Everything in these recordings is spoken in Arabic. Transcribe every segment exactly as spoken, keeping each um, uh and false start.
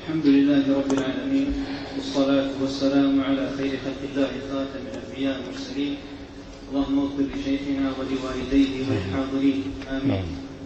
الحمد لله رب العالمين، والصلاة والسلام على خير خلق الله خاتم الأنبياء والمرسلين. اللهم اغفر لشيخنا ولوالديه والحاضرين آمين.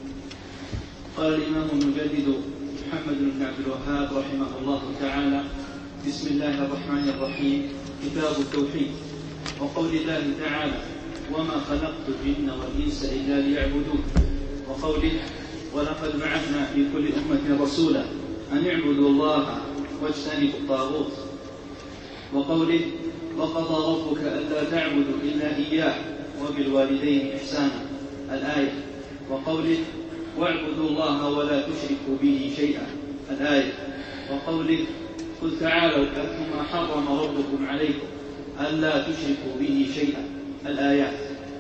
قال الإمام المجدد محمد بن عبد الوهاب رحمه الله تعالى: بسم الله الرحمن الرحيم. كتاب التوحيد. وقول الله تعالى: وما خلقت الجن والإنس إلا ليعبدون. وقوله: ولقد بعثنا في كل أمة رسولا أن اعبدوا الله واجتنبوا الطاغوت. وقوله: وقضى ربك ألا تعبدوا إلا إياه وبالوالدين إحسانا. الآية. وقوله: واعبدوا الله ولا تشركوا به شيئا. الآية. وقوله: قل تعالوا أتل ما حرم ربكم عليكم ألا تشركوا به شيئا. الآيات.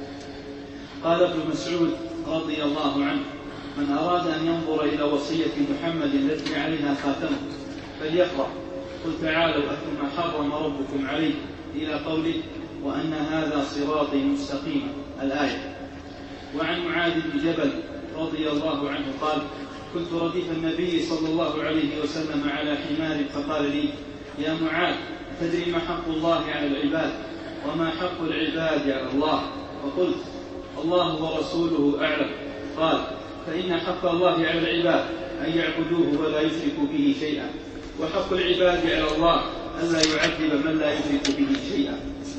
قال ابن مسعود رضي الله عنه: من أراد أن ينظر إلى وصية محمد التي عليها خاتمه فليقرأ قل تعالوا أتل ما حرم ربكم عليكم إلى قوله: وأن هذا صراطي مستقيما. الآية. وعن معاذ بن جبل رضي الله عنه قال: كنت رديف النبي صلى الله عليه وسلم على حمار فقال لي: يا معاذ، تدري ما حق الله على العباد وما حق العباد على الله؟ فقلت: الله ورسوله أعلم. قال: فإن حق الله على العباد أن يعبدوه ولا يشركوا به شيئا، وحق العباد على الله ألا يعذب من لا يشرك به شيئا.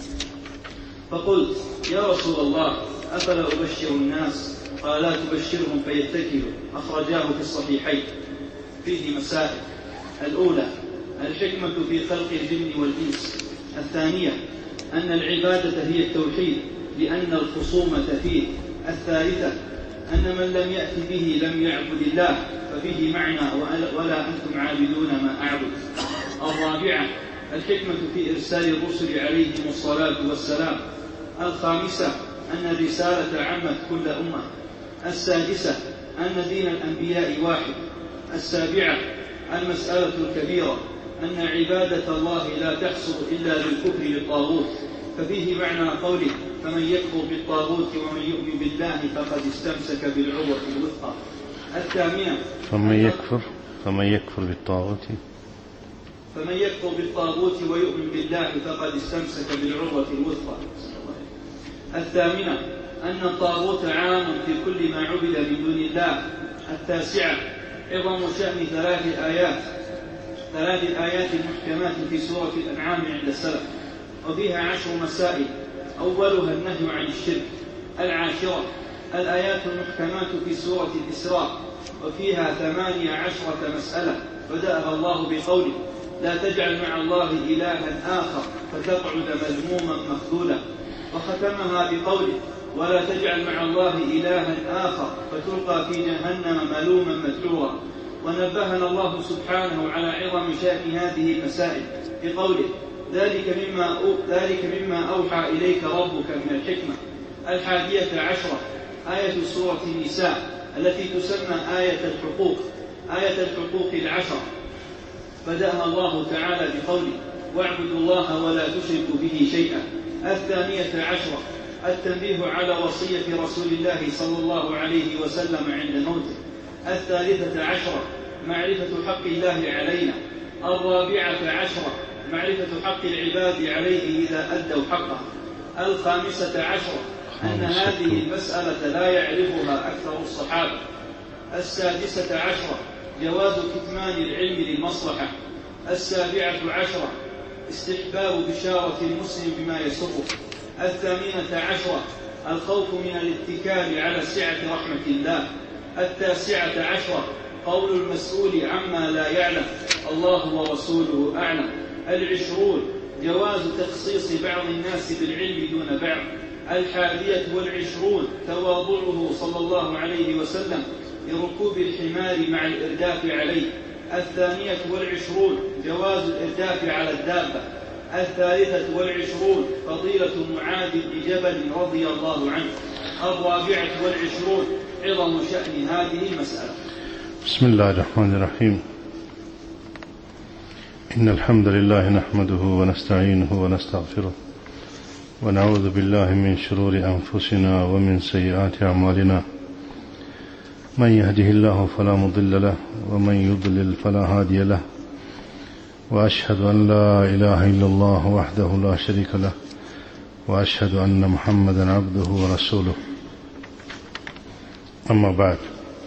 فقلت: يا رسول الله، أفلا أبشر الناس؟ قال: لا تبشرهم فيتكلوا. أخرجاه في الصحيحين. فيه مسائل: الأولى الحكمة في خلق الجن والإنس. الثانية أن العبادة هي التوحيد لأن الخصومة فيه. الثالثة أن من لم يأت به لم يعبد الله ففيه معنى ولا أنتم عابدون ما أعبد. الرابعة الحكمة في إرسال الرسل عليهم الصلاة والسلام. الخامسة أن الرسالة عمت كل أمة. السادسة أن دين الأنبياء واحد. السابعة المسألة الكبيرة أن عبادة الله لا تحصل إلا بالكفر بالطاغوت ففيه معنى قوله: فمن يكفر بالطاغوت ومن يؤمن بالله فقد استمسك بالعروة الوثقى. الثامنة فمن يكفر فمن يكفر بالطاغوت فمن يكفر بالطاغوت ويؤمن بالله فقد استمسك بالعروة الوثقى. الثامنة أن الطاغوت عام في كل ما عبد من دون الله. التاسعة عظم شأن ثلاث آيات ثلاث آيات محكمات في سورة الأنعام عند السلف، وفيها عشر مسائل. أولها النهي عن الشرك. العاشرة الآيات المحكمات في سورة الإسراء، وفيها ثمانية عشرة مسألة، بدأها الله بقوله: لا تجعل مع الله إلها آخر فتقعد مذموما مخذولا، وختمها بقوله: ولا تجعل مع الله إلها آخر فتلقى في جهنم ملوما مدحورا. ونبهنا الله سبحانه على عظم شأن هذه المسائل بقوله: ذلك مما, ذلك مما أوحى إليك ربك من الحكمة. الحادية عشرة آية سورة النساء التي تسمى آية الحقوق آية الحقوق العشر، بدأها الله تعالى بقوله: واعبدوا الله ولا تشركوا به شيئا. الثانية عشرة التنبيه على وصية رسول الله صلى الله عليه وسلم عند موته. الثالثة عشرة معرفة حق الله علينا. الرابعة عشرة معرفة حق العباد عليه إذا أدوا حقه. الخامسة عشرة أن هذه المسألة لا يعرفها أكثر الصحابة. السادسة عشرة جواز كتمان العلم للمصلحة. السابعة عشرة استحباب بشارة المسلم بما يسره. الثامنة عشرة الخوف من الاتكال على سعة رحمة الله. التاسعة عشرة قول المسؤول عما لا يعلم: الله ورسوله أعلم. العشرون جواز تخصيص بعض الناس بالعلم دون بعض. الحادية والعشرون تواضعه صلى الله عليه وسلم لركوب الحمار مع الإرداف عليه. الثانية والعشرون جواز الإرداف على الدابة. الثالثة والعشرون فضيلة معاذ بن جبل رضي الله عنه. الرابعة والعشرون عظم شأن هذه المسألة. بسم الله الرحمن الرحيم. إن الحمد لله نحمده ونستعينه ونستغفره ونعوذ بالله من شرور أنفسنا ومن سيئات أعمالنا. من يهده الله فلا مضل له ومن يضلل فلا هادي له، وأشهد أن لا إله إلا الله وحده لا شريك له وأشهد أن محمدا عبده ورسوله. أما بعد،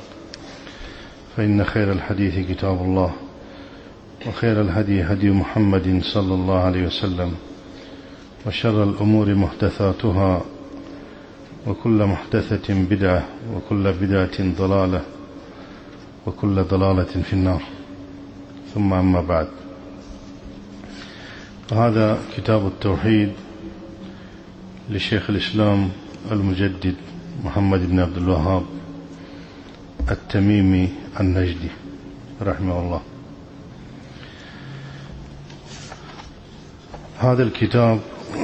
فإن خير الحديث كتاب الله، وخير الهدي هدي محمد صلى الله عليه وسلم، وشر الأمور محدثاتها، وكل محدثة بدعة، وكل بدعة ضلالة، وكل ضلالة في النار. ثم أما بعد، هذا كتاب التوحيد لشيخ الإسلام المجدد محمد بن عبد الوهاب التميمي النجدي رحمه الله. هذا الكتاب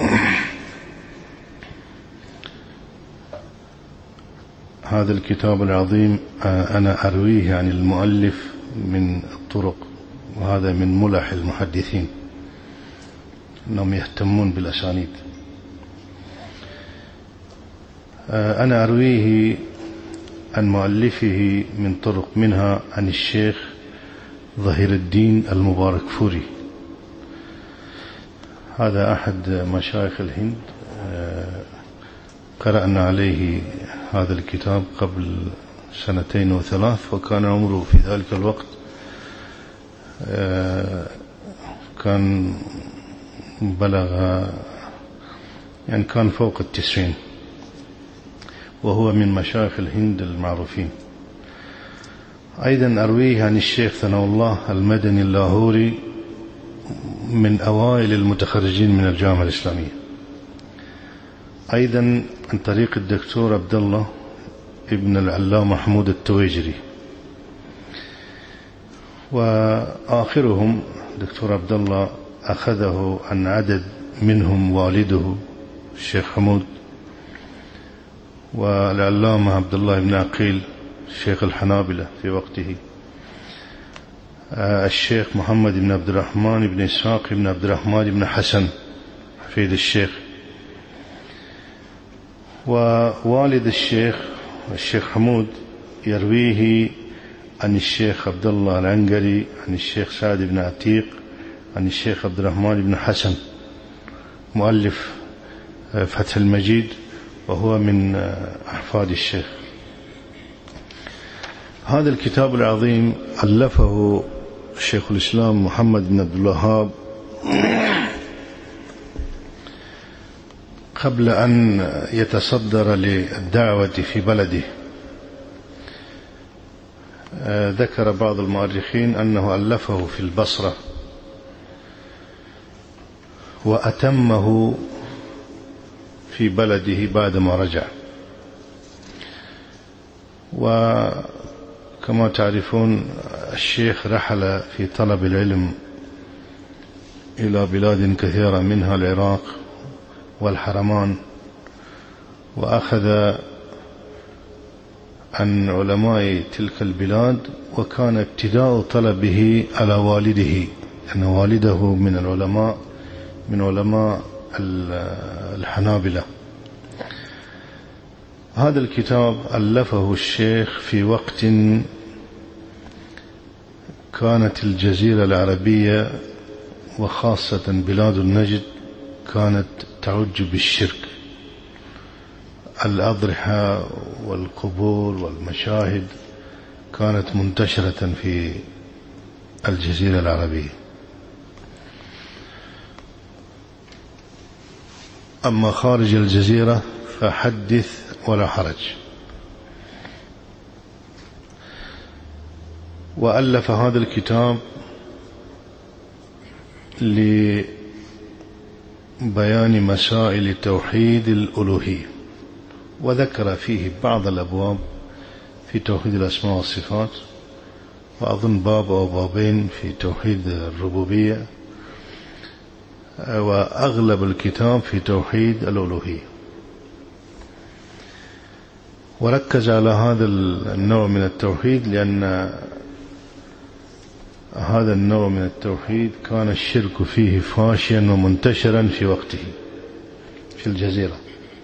هذا الكتاب العظيم أنا أرويه عن المؤلف من الطرق، وهذا من ملح المحدثين أنهم يهتمون بالأسانيد. أنا أرويه عن مؤلفه من طرق، منها عن الشيخ ظهير الدين المباركفوري، هذا أحد مشايخ الهند. قرأنا عليه هذا الكتاب قبل سنتين وثلاث، وكان عمره في ذلك الوقت كان بلغ يعني كان فوق التسعين، وهو من مشايخ الهند المعروفين. أيضا أرويه عن الشيخ ثناء الله المدني اللاهوري، من أوائل المتخرجين من الجامعة الإسلامية. أيضا عن طريق الدكتور عبد الله ابن العلامة محمود التويجري. وآخرهم دكتور عبد الله أخذه عن عدد منهم والده الشيخ حمود، والعلامة عبد الله بن عقيل شيخ الحنابلة في وقته، الشيخ محمد بن عبد الرحمن بن إسحاق بن عبد الرحمن بن حسن حفيد الشيخ، ووالد الشيخ الشيخ حمود يرويه عن الشيخ عبد الله العنقري، عن الشيخ سعد بن عتيق، عن الشيخ عبد الرحمن بن حسن مؤلف فتح المجيد، وهو من أحفاد الشيخ. هذا الكتاب العظيم ألفه شيخ الإسلام محمد بن عبد الوهاب قبل أن يتصدر للدعوة في بلده. ذكر بعض المؤرخين أنه ألفه في البصرة، وأتمه في بلده بعدما رجع. وكما تعرفون الشيخ رحل في طلب العلم إلى بلاد كثيرة، منها العراق والحرمان، وأخذ عن علماء تلك البلاد، وكان ابتداء طلبه على والده، أن والده من العلماء من علماء الحنابلة. هذا الكتاب ألفه الشيخ في وقت كانت الجزيرة العربية وخاصة بلاد النجد كانت تعج بالشرك، الأضرحة والقبور والمشاهد كانت منتشرة في الجزيرة العربية. أما خارج الجزيرة فحدث ولا حرج. وألف هذا الكتاب لبيان مسائل توحيد الألوهية، وذكر فيه بعض الأبواب في توحيد الأسماء والصفات، وأظن باب أو بابين في توحيد الربوبية، وأغلب الكتاب في توحيد الألوهية. وركز على هذا النوع من التوحيد لأن هذا النوع من التوحيد كان الشرك فيه فاشيا ومنتشرا في وقته في الجزيرة.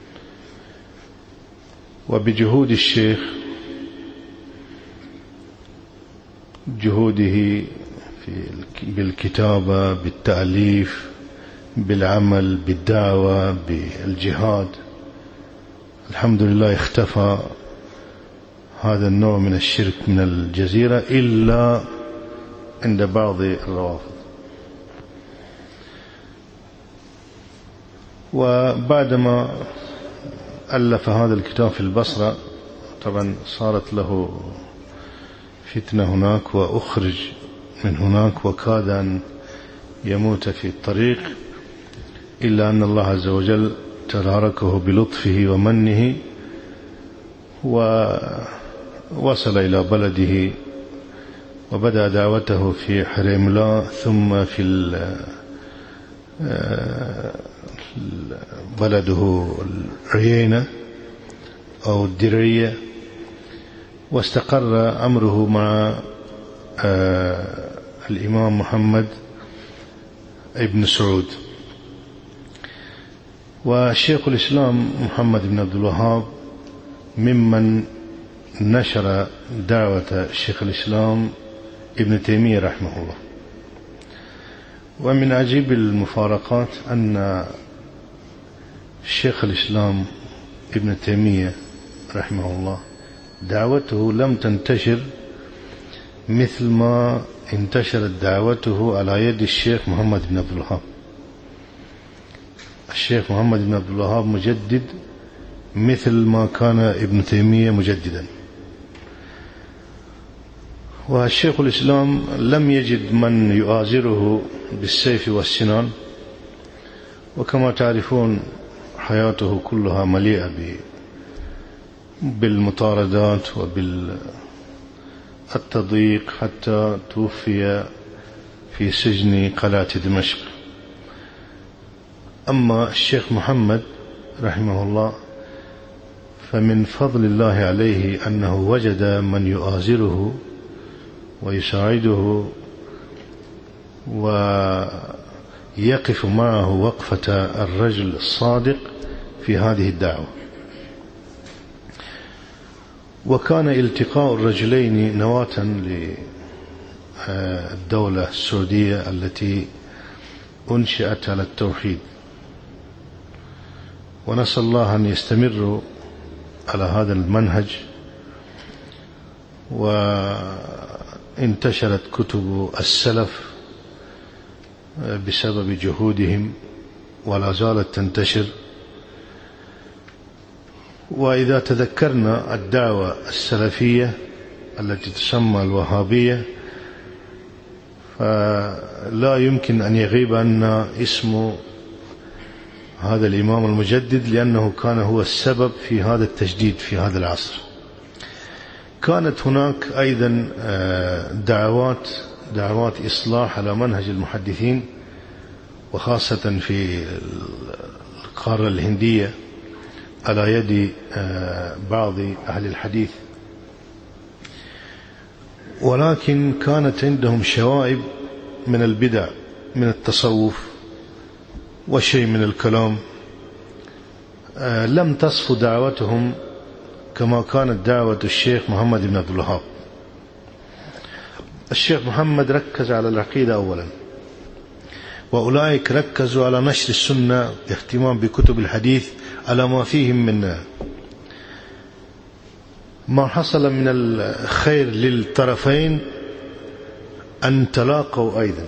وبجهود الشيخ، جهوده بالكتابة، بالتأليف، بالعمل، بالدعوة، بالجهاد. الحمد لله اختفى هذا النوع من الشرك من الجزيرة إلا عند بعض الروافض. وبعدما ألف هذا الكتاب في البصرة طبعا صارت له فتنة هناك، وأخرج من هناك وكاد أن يموت في الطريق، إلا أن الله عز وجل تداركه بلطفه ومنه ووصل إلى بلده وبدأ دعوته في حريملا ثم في بلده العيينة أو الدرية، واستقر أمره مع الإمام محمد ابن سعود. وشيخ الإسلام محمد بن عبد الوهاب ممن نشر دعوة الشيخ الإسلام ابن تيمية رحمه الله. ومن عجيب المفارقات أن الشيخ الإسلام ابن تيمية رحمه الله دعوته لم تنتشر مثل ما انتشرت دعوته على يد الشيخ محمد بن عبد الوهاب. الشيخ محمد بن عبد الوهاب مجدد مثل ما كان ابن تيمية مجددا، والشيخ الإسلام لم يجد من يؤازره بالسيف والسنان، وكما تعرفون حياته كلها مليئة بالمطاردات وبالتضييق حتى توفي في سجن قلعة دمشق. أما الشيخ محمد رحمه الله فمن فضل الله عليه أنه وجد من يؤازره ويساعده ويقف معه وقفة الرجل الصادق في هذه الدعوة. وكان التقاء الرجلين نواة للدولة السعودية التي أنشأت على التوحيد، ونسأل الله أن يستمروا على هذا المنهج. وانتشرت كتب السلف بسبب جهودهم ولا زالت تنتشر. وإذا تذكرنا الدعوة السلفية التي تسمى الوهابية فلا يمكن أن يغيب عنا اسم هذا الإمام المجدد، لأنه كان هو السبب في هذا التجديد في هذا العصر. كانت هناك أيضا دعوات دعوات إصلاح على منهج المحدثين، وخاصة في القارة الهندية على يد بعض أهل الحديث، ولكن كانت عندهم شوائب من البدع من التصوف وشيء من الكلام، لم تصف دعوتهم كما كانت دعوة الشيخ محمد بن عبد الوهاب. الشيخ محمد ركز على العقيدة أولا، وأولئك ركزوا على نشر السنة، اهتمام بكتب الحديث على ما فيهم من ما حصل من الخير للطرفين أن تلاقوا أيضا.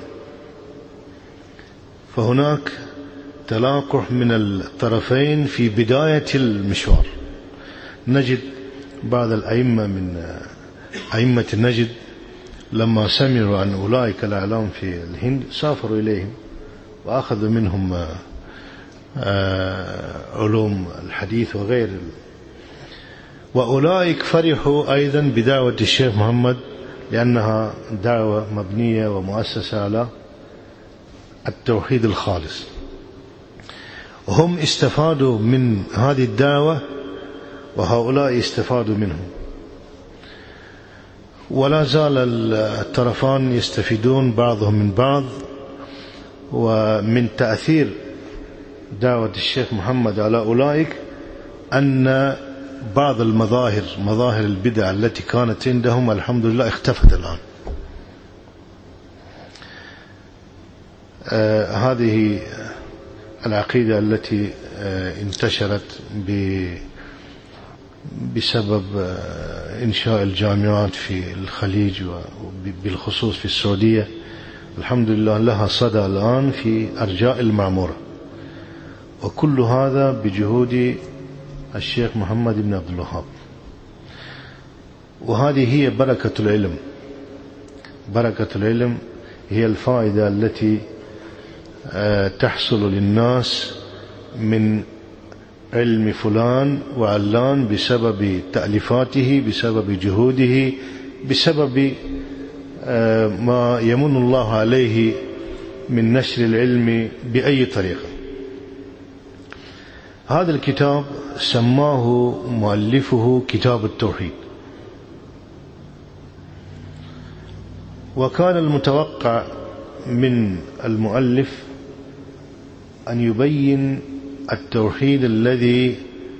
فهناك تلاقح من الطرفين في بداية المشوار. نجد بعض الأئمة من أئمة نجد لما سمعوا عن أولئك الأعلام في الهند سافروا إليهم وأخذوا منهم علوم الحديث وغير. وأولئك فرحوا أيضا بدعوة الشيخ محمد، لأنها دعوة مبنية ومؤسسة على التوحيد الخالص. هم استفادوا من هذه الدعوة وهؤلاء استفادوا منهم، ولا زال الطرفان يستفيدون بعضهم من بعض. ومن تأثير دعوة الشيخ محمد على أولئك أن بعض المظاهر مظاهر البدع التي كانت عندهم الحمد لله اختفت الآن. آه هذه العقيدة التي آه انتشرت بسبب آه إنشاء الجامعات في الخليج وبالخصوص في السعودية، الحمد لله لها صدى الآن في أرجاء المعمورة، وكل هذا بجهود الشيخ محمد بن عبد الوهاب. وهذه هي بركة العلم. بركة العلم هي الفائدة التي تحصل للناس من علم فلان وعلان بسبب تأليفاته، بسبب جهوده، بسبب ما يمن الله عليه من نشر العلم بأي طريقة. هذا الكتاب سماه مؤلفه كتاب التوحيد، وكان المتوقع من المؤلف أن يبين التوحيد الذي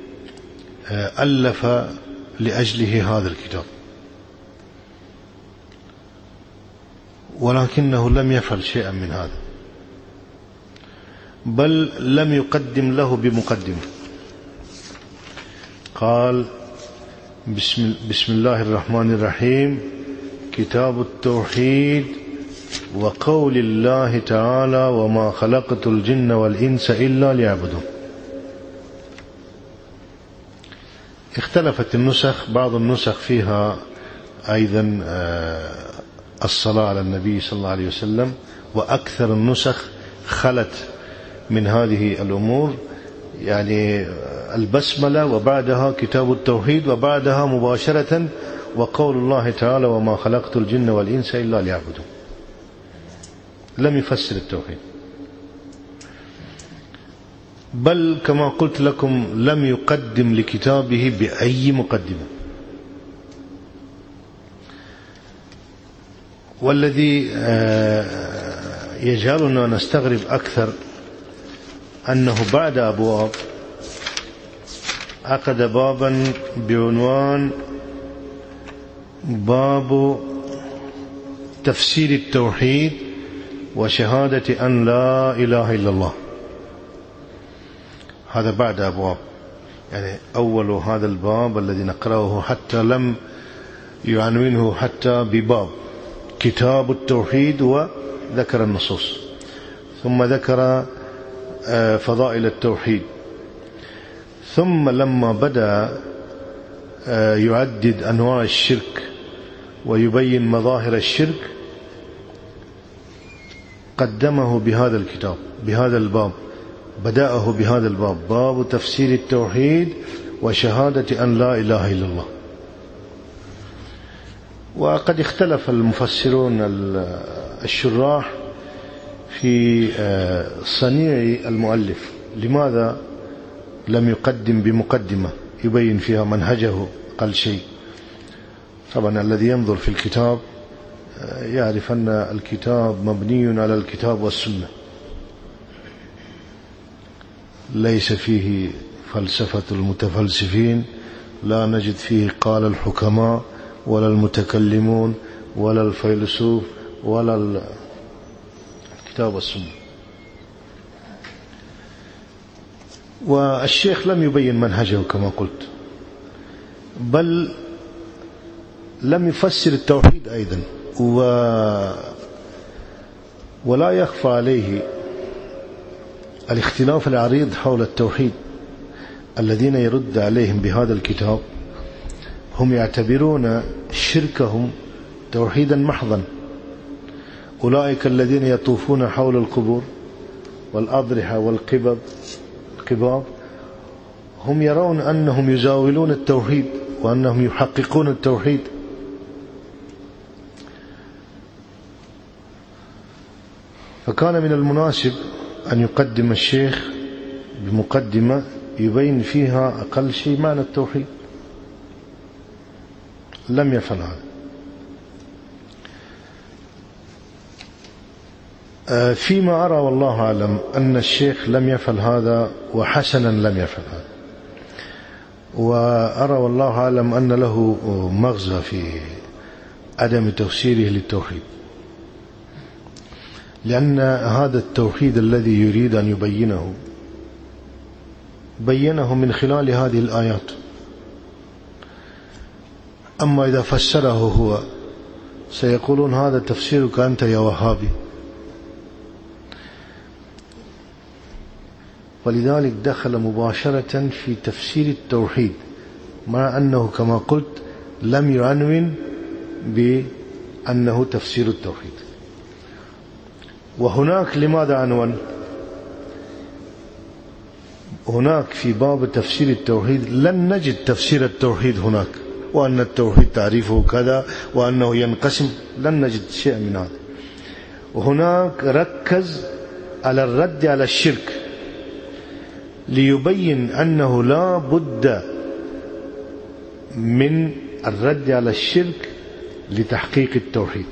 ألف لأجله هذا الكتاب، ولكنه لم يفعل شيئا من هذا، بل لم يقدم له بمقدمة. قال: بسم, بسم الله الرحمن الرحيم، كتاب التوحيد، وقول الله تعالى: وما خلقت الجن والإنس إلا ليعبدون. اختلفت النسخ، بعض النسخ فيها أيضا الصلاة على النبي صلى الله عليه وسلم، وأكثر النسخ خلت من هذه الأمور، يعني البسملة وبعدها كتاب التوحيد وبعدها مباشرة وقول الله تعالى: وما خلقت الجن والإنس إلا ليعبدون. لم يفسر التوحيد، بل كما قلت لكم لم يقدم لكتابه بأي مقدمة. والذي يجعلنا نستغرب أكثر أنه بعد أبواب عقد بابا بعنوان باب تفسير التوحيد وشهادة أن لا إله إلا الله. هذا بعد أبواب، يعني أول هذا الباب الذي نقرأه حتى لم يعنونه حتى بباب كتاب التوحيد، وذكر النصوص، ثم ذكر فضائل التوحيد، ثم لما بدأ يعدد أنواع الشرك ويبين مظاهر الشرك قدمه بهذا الكتاب، بهذا الباب، بدأه بهذا الباب، باب تفسير التوحيد وشهادة أن لا إله إلا الله. وقد اختلف المفسرون الشراح في صنيع المؤلف، لماذا لم يقدم بمقدمة يبين فيها منهجه أقل شيء. طبعا الذي ينظر في الكتاب يعرف أن الكتاب مبني على الكتاب والسنة، ليس فيه فلسفة المتفلسفين، لا نجد فيه قال الحكماء ولا المتكلمون ولا الفيلسوف ولا الكتاب والسنة. والشيخ لم يبين منهجه كما قلت، بل لم يفسر التوحيد أيضا، و ولا يخفى عليه الاختلاف العريض حول التوحيد. الذين يرد عليهم بهذا الكتاب هم يعتبرون شركهم توحيدا محضا. أولئك الذين يطوفون حول القبور والأضرحة والقباب القباب هم يرون أنهم يزاولون التوحيد وأنهم يحققون التوحيد. فكان من المناسب أن يقدم الشيخ بمقدمة يبين فيها أقل شيء معنى التوحيد، لم يفعل هذا. فيما أرى والله أعلم أن الشيخ لم يفعل هذا، وحسنا لم يفعل هذا، وأرى والله أعلم أن له مغزى في عدم تفسيره للتوحيد. لأن هذا التوحيد الذي يريد أن يبينه بينه من خلال هذه الآيات. أما إذا فسره هو سيقولون هذا تفسيرك أنت يا وهابي. ولذلك دخل مباشرة في تفسير التوحيد، مع أنه كما قلت لم يعنون بأنه تفسير التوحيد. وهناك لماذا عنون؟ هناك في باب تفسير التوحيد لن نجد تفسير التوحيد هناك، وأن التوحيد تعريفه كذا وأنه ينقسم، لن نجد شيء من هذا. وهناك ركز على الرد على الشرك ليبين أنه لا بد من الرد على الشرك لتحقيق التوحيد،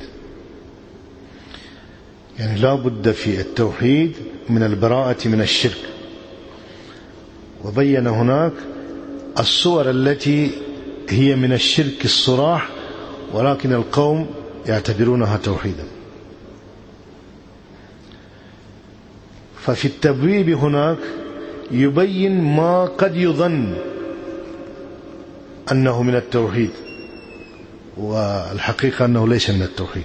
يعني لا بد في التوحيد من البراءة من الشرك. وبين هناك الصور التي هي من الشرك الصراح ولكن القوم يعتبرونها توحيدا. ففي التبويب هناك يبين ما قد يظن أنه من التوحيد والحقيقة أنه ليس من التوحيد.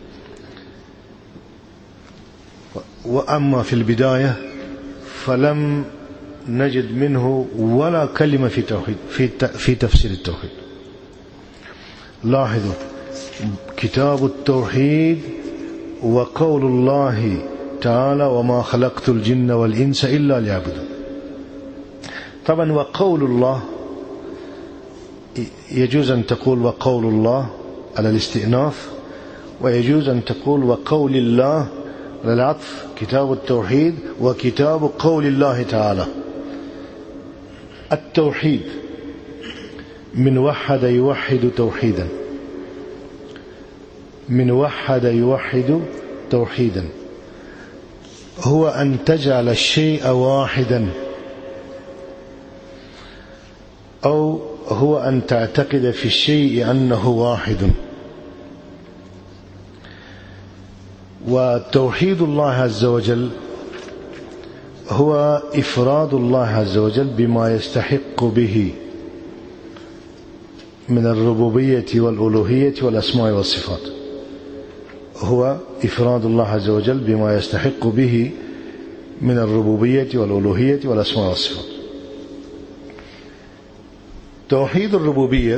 وأما في البداية فلم نجد منه ولا كلمة في توحيد في في تفسير التوحيد. لاحظوا كتاب التوحيد وقول الله تعالى وما خلقت الجن والإنس إلا ليعبدون. طبعا وقول الله يجوز أن تقول وقول الله على الاستئناف، ويجوز أن تقول وقول الله على العطف، كتاب التوحيد وكتاب قول الله تعالى. التوحيد من وحد يوحد توحيدا، من وحد يوحد توحيدا هو أن تجعل الشيء واحدا، أو هو أن تعتقد في الشيء أنه واحد. وتوحيد الله عز وجل هو إفراد الله عز وجل بما يستحق به من الربوبية والألوهية والأسماء والصفات. هو إفراد الله عز وجل بما يستحق به من الربوبية والألوهية والأسماء والصفات. توحيد الربوبية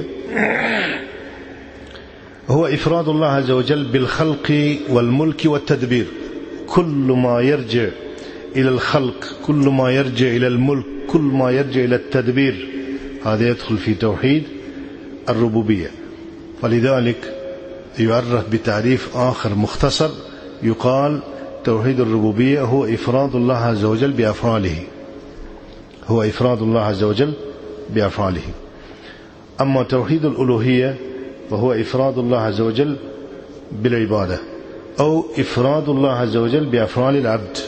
هو إفراد الله عز وجل بالخلق والملك والتدبير. كل ما يرجع إلى الخلق، كل ما يرجع إلى الملك، كل ما يرجع إلى التدبير، هذا يدخل في توحيد الربوبية. ولذلك يعرف بتعريف آخر مختصر يقال توحيد الربوبية هو إفراد الله عز وجل بأفعاله، هو إفراد الله عز وجل بأفعاله. أما توحيد الألوهية وهو إفراد الله عز وجل بالعبادة، أو إفراد الله عز وجل بأفعال العبد.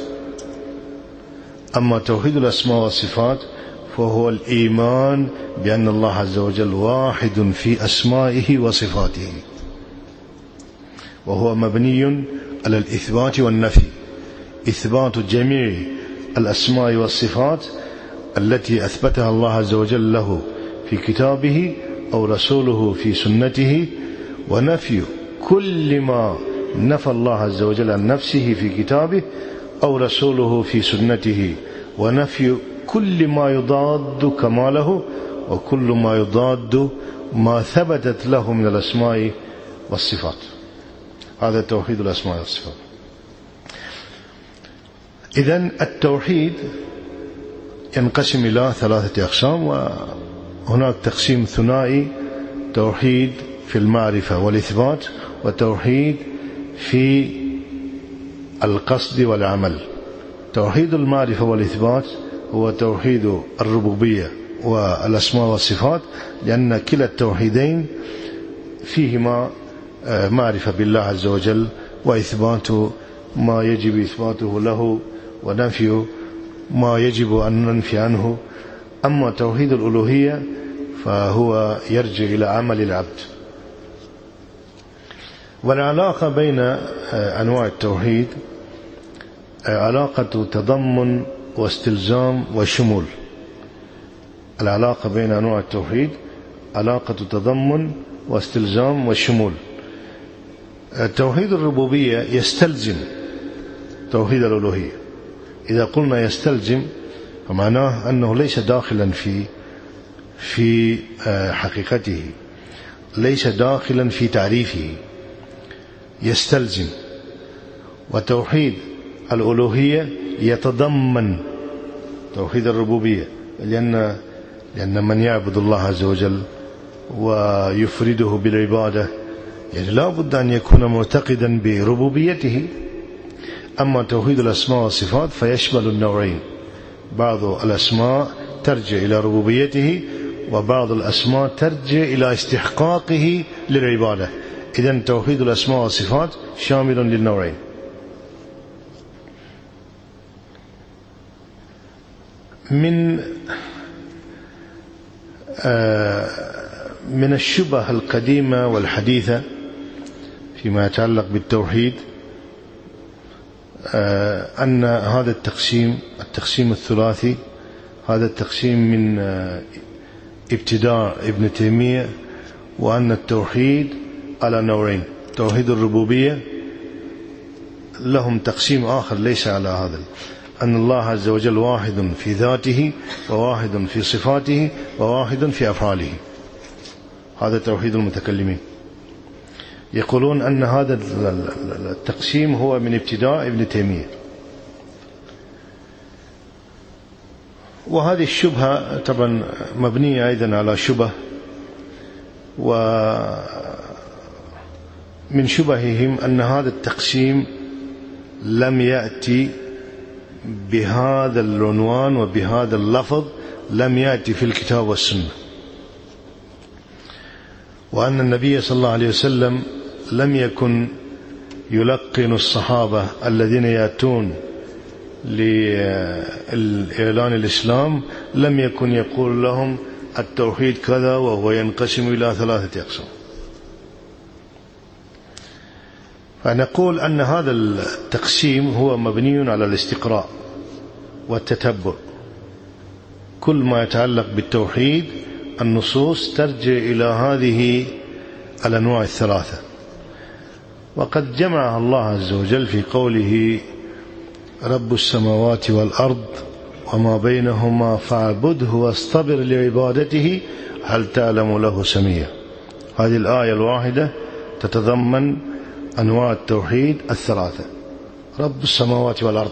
أما توحيد الأسماء والصفات فهو الإيمان بأن الله عز وجل واحد في أسمائه وصفاته، وهو مبني على الإثبات والنفي، إثبات جميع الأسماء والصفات التي أثبتها الله عز وجل له في كتابه أو رسوله في سنته، ونفي كل ما نفى الله عز وجل عن نفسه في كتابه أو رسوله في سنته، ونفي كل ما يضاد كماله وكل ما يضاد ما ثبتت له من الأسماء والصفات. هذا توحيد الأسماء والصفات. إذن التوحيد ينقسم إلى ثلاثة أقسام، وهناك تقسيم ثنائي: توحيد في المعرفة والإثبات، وتوحيد في القصد والعمل. توحيد المعرفة والإثبات هو توحيد الربوبية والأسماء والصفات، لأن كلا التوحيدين فيهما معرفة بالله عز وجل وإثبات ما يجب إثباته له ونفي ما يجب أن ننفي عنه. أما توحيد الألوهية فهو يرجع إلى عمل العبد. والعلاقة بين أنواع التوحيد علاقة تضمن واستلزام وشمول. العلاقة بين أنواع التوحيد علاقة تضمن واستلزام والشمول. توحيد الربوبية يستلزم توحيد الألوهية. إذا قلنا يستلزم فمعناه أنه ليس داخلا في في حقيقته، ليس داخلا في تعريفه، يستلزم. وتوحيد الألوهية يتضمن توحيد الربوبية، لأن لأن من يعبد الله عز وجل ويفرده بالعبادة يعني لا بد أن يكون معتقدا بربوبيته. أما توحيد الأسماء والصفات فيشمل النوعين، بعض الأسماء ترجع إلى ربوبيته وبعض الأسماء ترجع إلى استحقاقه للعبادة. إذن توحيد الأسماء والصفات شامل للنوعين. من من الشبه القديمة والحديثة فيما يتعلق بالتوحيد أن هذا التقسيم التقسيم الثلاثي هذا التقسيم من ابتداع ابن تيمية، وأن التوحيد على نوعين: توحيد الربوبية لهم تقسيم آخر ليس على هذا، أن الله عز وجل واحد في ذاته وواحد في صفاته وواحد في أفعاله. هذا توحيد المتكلمين. يقولون أن هذا التقسيم هو من ابتداع ابن تيمية، وهذه الشبهة طبعا مبنية أيضا على شبه، ومن شبههم أن هذا التقسيم لم يأتي بهذا العنوان وبهذا اللفظ، لم يأتي في الكتاب والسنة، وأن النبي صلى الله عليه وسلم لم يكن يلقن الصحابة الذين يأتون لإعلان الإسلام، لم يكن يقول لهم التوحيد كذا وهو ينقسم إلى ثلاثة أقسام. فنقول أن هذا التقسيم هو مبني على الاستقراء والتتبع. كل ما يتعلق بالتوحيد النصوص ترجع إلى هذه الأنواع الثلاثة، وقد جمعها الله عز وجل في قوله: رب السماوات والأرض وما بينهما فاعبده واصطبر لعبادته هل تعلم له سميا. هذه الآية الواحدة تتضمن أنواع التوحيد الثلاثة: رب السماوات والأرض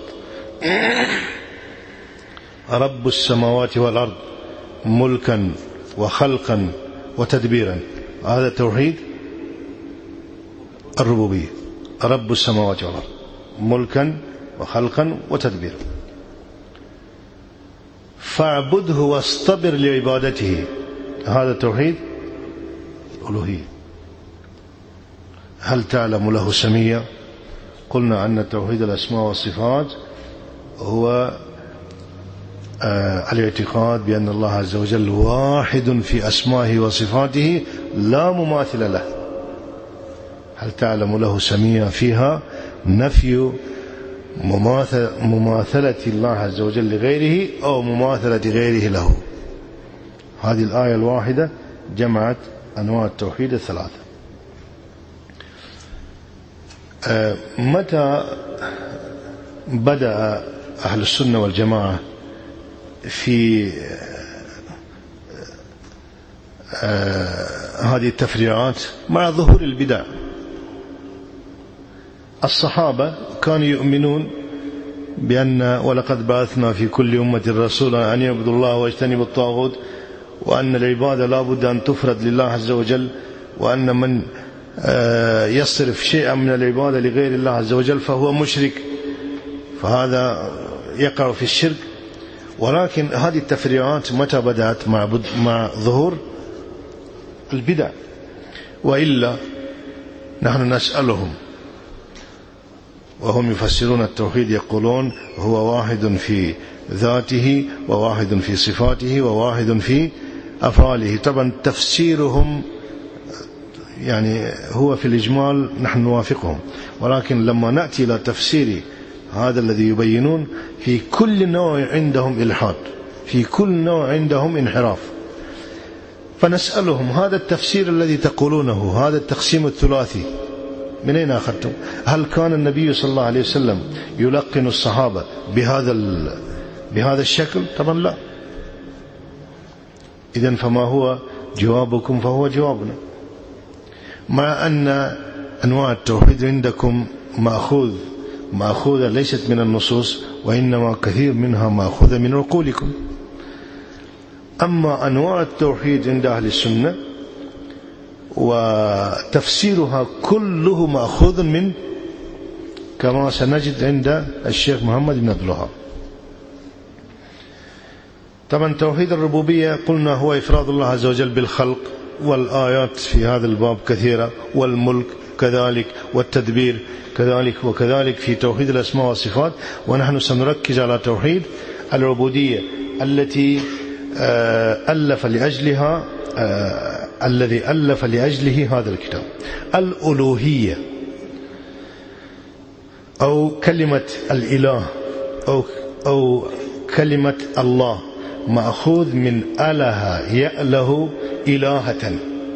رب السماوات والأرض ملكا وخلقا وتدبيرا، هذا توحيد الربوبية. رب السماوات والأرض ملكا وخلقا وتدبيرا. فاعبده واصطبر لعبادته، هذا توحيد الألوهية. هل تعلم له سميا؟ قلنا أن توحيد الأسماء والصفات هو الاعتقاد بأن الله عز وجل واحد في أسمائه وصفاته لا مماثل له. هل تعلم له سميا فيها نفي مماثلة الله عز وجل لغيره أو مماثلة غيره له. هذه الآية الواحدة جمعت أنواع التوحيد الثلاثة. متى بدأ أهل السنة والجماعة في هذه التفريعات؟ مع ظهور البدع. الصحابة كانوا يؤمنون بأن ولقد بعثنا في كل أمة رسولا أن يعبدوا الله واجتنبوا الطاغوت، وأن العبادة لا بد أن تفرد لله عز وجل، وأن من يصرف شيئا من العبادة لغير الله عز وجل فهو مشرك، فهذا يقع في الشرك. ولكن هذه التفريعات متى بدأت؟ مع, مع ظهور البدع. وإلا نحن نسألهم وهم يفسرون التوحيد يقولون هو واحد في ذاته وواحد في صفاته وواحد في أفعاله. طبعا تفسيرهم يعني هو في الإجمال نحن نوافقهم، ولكن لما نأتي إلى تفسير هذا الذي يبينون في كل نوع عندهم إلحاد، في كل نوع عندهم انحراف. فنسألهم هذا التفسير الذي تقولونه، هذا التقسيم الثلاثي، من أين أخذتم؟ هل كان النبي صلى الله عليه وسلم يلقن الصحابة بهذا بهذا الشكل؟ طبعا لا. إذن فما هو جوابكم فهو جوابنا، مع أن أنواع التوحيد عندكم مأخوذ مأخوذة ليست من النصوص، وإنما كثير منها مأخوذة من عقولكم. أما أنواع التوحيد عند أهل السنة وتفسيرها كله مأخوذ من، كما سنجد عند الشيخ محمد بن عبد الوهاب. طبعا توحيد الربوبية قلنا هو إفراد الله عز وجل بالخلق، والآيات في هذا الباب كثيرة، والملك كذلك، والتدبير كذلك، وكذلك في توحيد الأسماء والصفات. ونحن سنركز على توحيد العبودية التي ألف لأجلها الذي ألف لأجله هذا الكتاب. الألوهية أو كلمة الإله أو أو كلمة الله مأخوذ من أله يأله إلهة،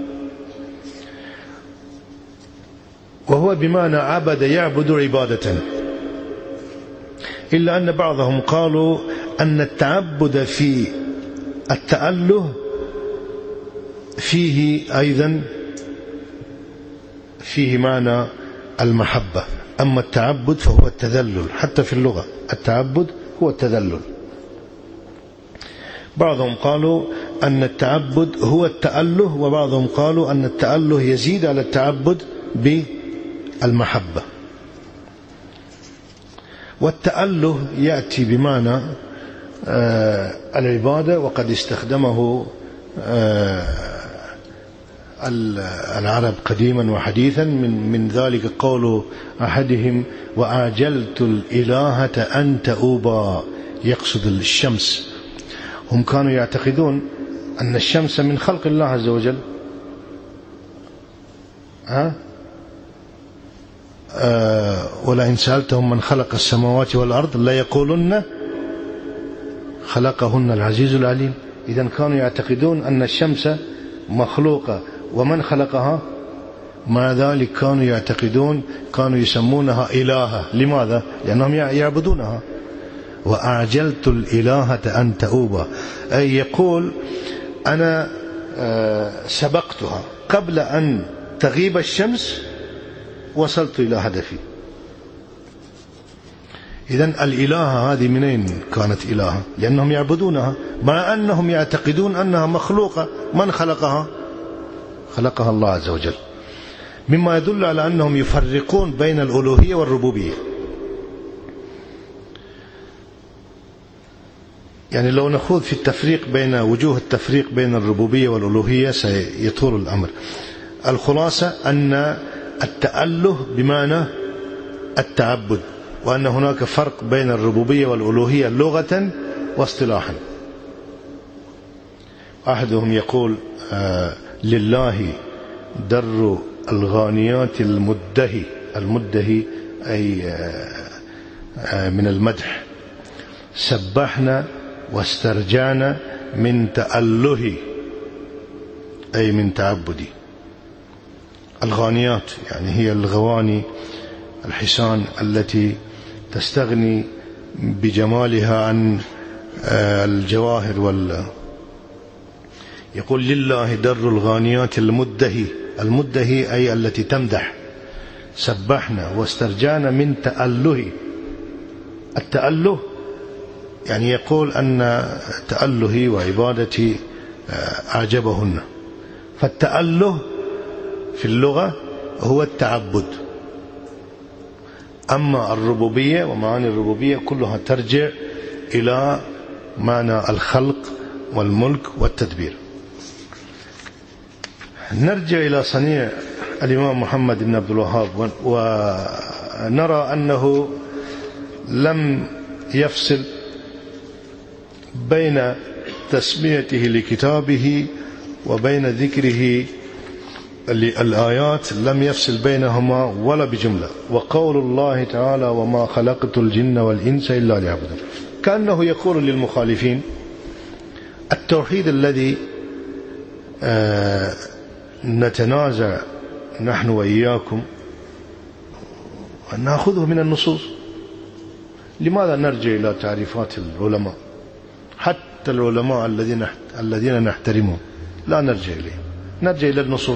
وهو بمعنى عبد يعبد عبادة. إلا أن بعضهم قالوا أن التعبد في التأله فيه أيضا فيه معنى المحبة، أما التعبد فهو التذلل. حتى في اللغة التعبد هو التذلل. بعضهم قالوا أن التعبد هو التأله، وبعضهم قالوا أن التأله يزيد على التعبد بالمحبة. والتأله يأتي بمعنى آه العبادة، وقد استخدمه آه العرب قديما وحديثا. من, من ذلك قول أحدهم: وأعجلت الإلهة أن تؤوبا، يقصد الشمس. هم كانوا يعتقدون أن الشمس من خلق الله عز وجل. ها؟ آه ولئن سألتهم من خلق السماوات والأرض لا يقولن خلقهن العزيز العليم. إذن كانوا يعتقدون أن الشمس مخلوقة، ومن خلقها؟ مع ذلك كانوا يعتقدون، كانوا يسمونها إلهة. لماذا؟ لأنهم يعبدونها. وأعجلت الإلهة أن تؤوبا، أي يقول أنا سبقتها قبل أن تغيب الشمس، وصلت إلى هدفي. إذن الإلهة هذه منين كانت إلهة؟ لأنهم يعبدونها، مع أنهم يعتقدون أنها مخلوقة. من خلقها؟ خلقها الله عز وجل. مما يدل على أنهم يفرقون بين الألوهية والربوبية. يعني لو نخوض في التفريق بين وجوه التفريق بين الربوبية والألوهية سيطول الأمر. الخلاصة أن التأله بمعنى التعبد، وأن هناك فرق بين الربوبية والألوهية لغة واصطلاحا. أحدهم يقول آه لله در الغانيات المدهي. المدهي أي آه آه من المدح. سبحنا واسترجعنا من تأله، أي من تعبدي. الغانيات يعني هي الغواني، الحسان التي تستغني بجمالها عن الجواهر وال يقول لله در الغانيات المدهي. المدهي أي التي تمدح. سبحنا واسترجعنا من تأله. التأله يعني يقول أن تألهي وعبادتي أعجبهن. فالتأله في اللغة هو التعبد. أما الربوبية ومعاني الربوبية كلها ترجع إلى معنى الخلق والملك والتدبير. نرجع إلى صنيع الإمام محمد بن عبد الوهاب، ونرى أنه لم يفصل بين تسميته لكتابه وبين ذكره الآيات لم يفصل بينهما ولا بجملة. وقول الله تعالى وما خلقت الجن والإنس إلا ليعبدون، كأنه يقول للمخالفين التوحيد الذي نتنازع نحن وإياكم نأخذه من النصوص، لماذا نرجع إلى تعريفات العلماء؟ حتى العلماء الذين الذين نحترمهم لا نرجع إليهم، نرجع إلى النصوص.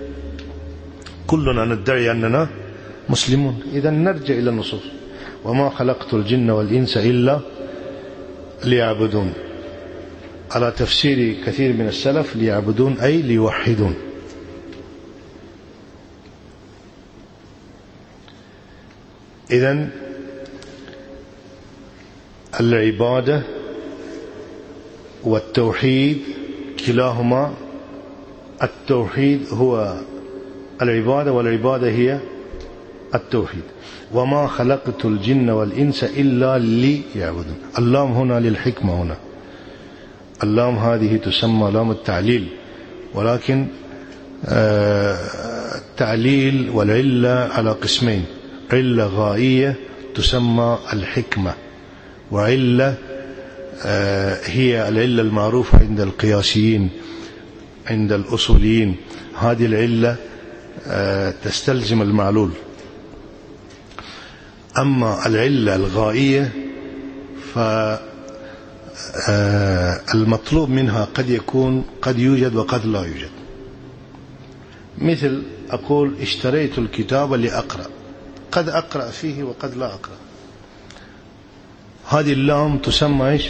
كلنا ندعي أننا مسلمون، إذا نرجع إلى النصوص. وما خلقت الجن والإنس إلا ليعبدون، على تفسير كثير من السلف ليعبدون أي ليوحدون. إذن العبادة والتوحيد كلاهما، التوحيد هو العبادة والعبادة هي التوحيد. وما خلقت الجن والإنس إلا ليعبدون، اللام هنا للحكمة، هنا اللام هذه تسمى لام التعليل، ولكن التعليل والعلة على قسمين، علة غائية تسمى الحكمة، وعلة هي العلة المعروفة عند القياسيين عند الأصوليين، هذه العلة تستلزم المعلول. أما العلة الغائية فالمطلوب منها قد يكون قد يوجد وقد لا يوجد. مثل أقول اشتريت الكتاب لأقرأ، قد أقرأ فيه وقد لا أقرأ، هذه اللام تسمى إيش؟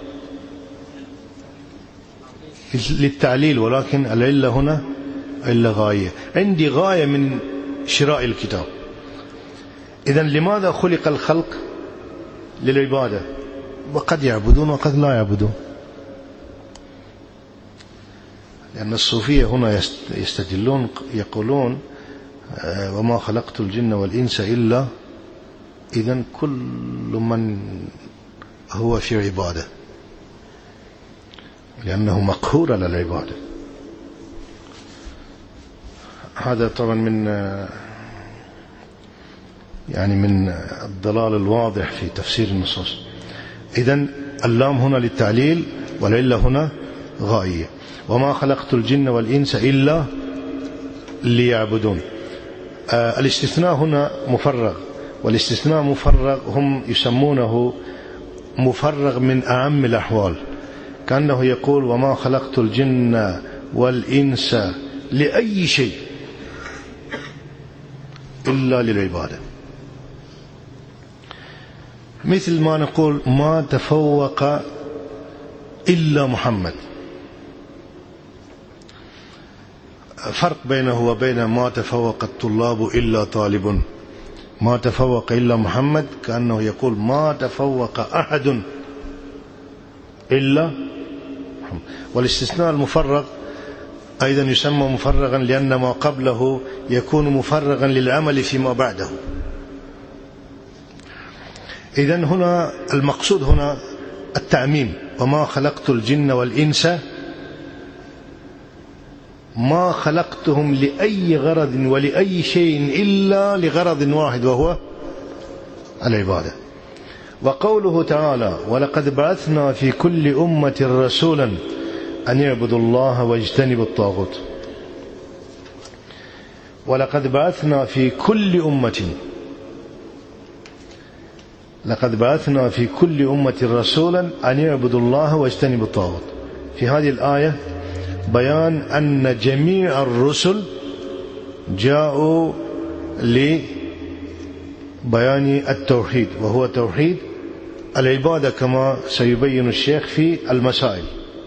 للتعليل، ولكن العلة هنا علة غاية، عندي غاية من شراء الكتاب. إذن لماذا خلق الخلق؟ للعبادة، وقد يعبدون وقد لا يعبدون، لأن الصوفية هنا يستدلون يقولون وما خلقت الجن والإنس إلا، إذن كل من هو في عبادة، لأنه مقهور على العبادة. هذا طبعا من يعني من الضلال الواضح في تفسير النصوص. إذن اللام هنا للتعليل والعلة هنا غائية. وما خلقت الجن والإنس إلا ليعبدون، آه الاستثناء هنا مفرغ، والاستثناء مفرغ هم يسمونه مفرغ من أعم الأحوال، كأنه يقول وما خلقت الجن والإنس لأي شيء إلا للعبادة. مثل ما نقول ما تفوق إلا محمد، فرق بينه وبين ما تفوق الطلاب إلا طالب. ما تفوق إلا محمد كأنه يقول ما تفوق أحد إلا محمد. والاستثناء المفرغ أيضا يسمى مفرغا لأن ما قبله يكون مفرغا للعمل فيما بعده. إذن هنا المقصود هنا التعميم، وما خلقت الجن والإنس، ما خلقتهم لأي غرض ولأي شيء إلا لغرض واحد وهو العبادة. وقوله تعالى ولقد بعثنا في كل أمة رسولا أن يعبدوا الله واجتنبوا الطاغوت. ولقد بعثنا في كل أمة، لقد بعثنا في كل أمة رسولا أن يعبدوا الله واجتنبوا الطاغوت. في هذه الآية بيان أن جميع الرسل جاءوا لبيان التوحيد، وهو توحيد العبادة كما سيبين الشيخ في المسائل.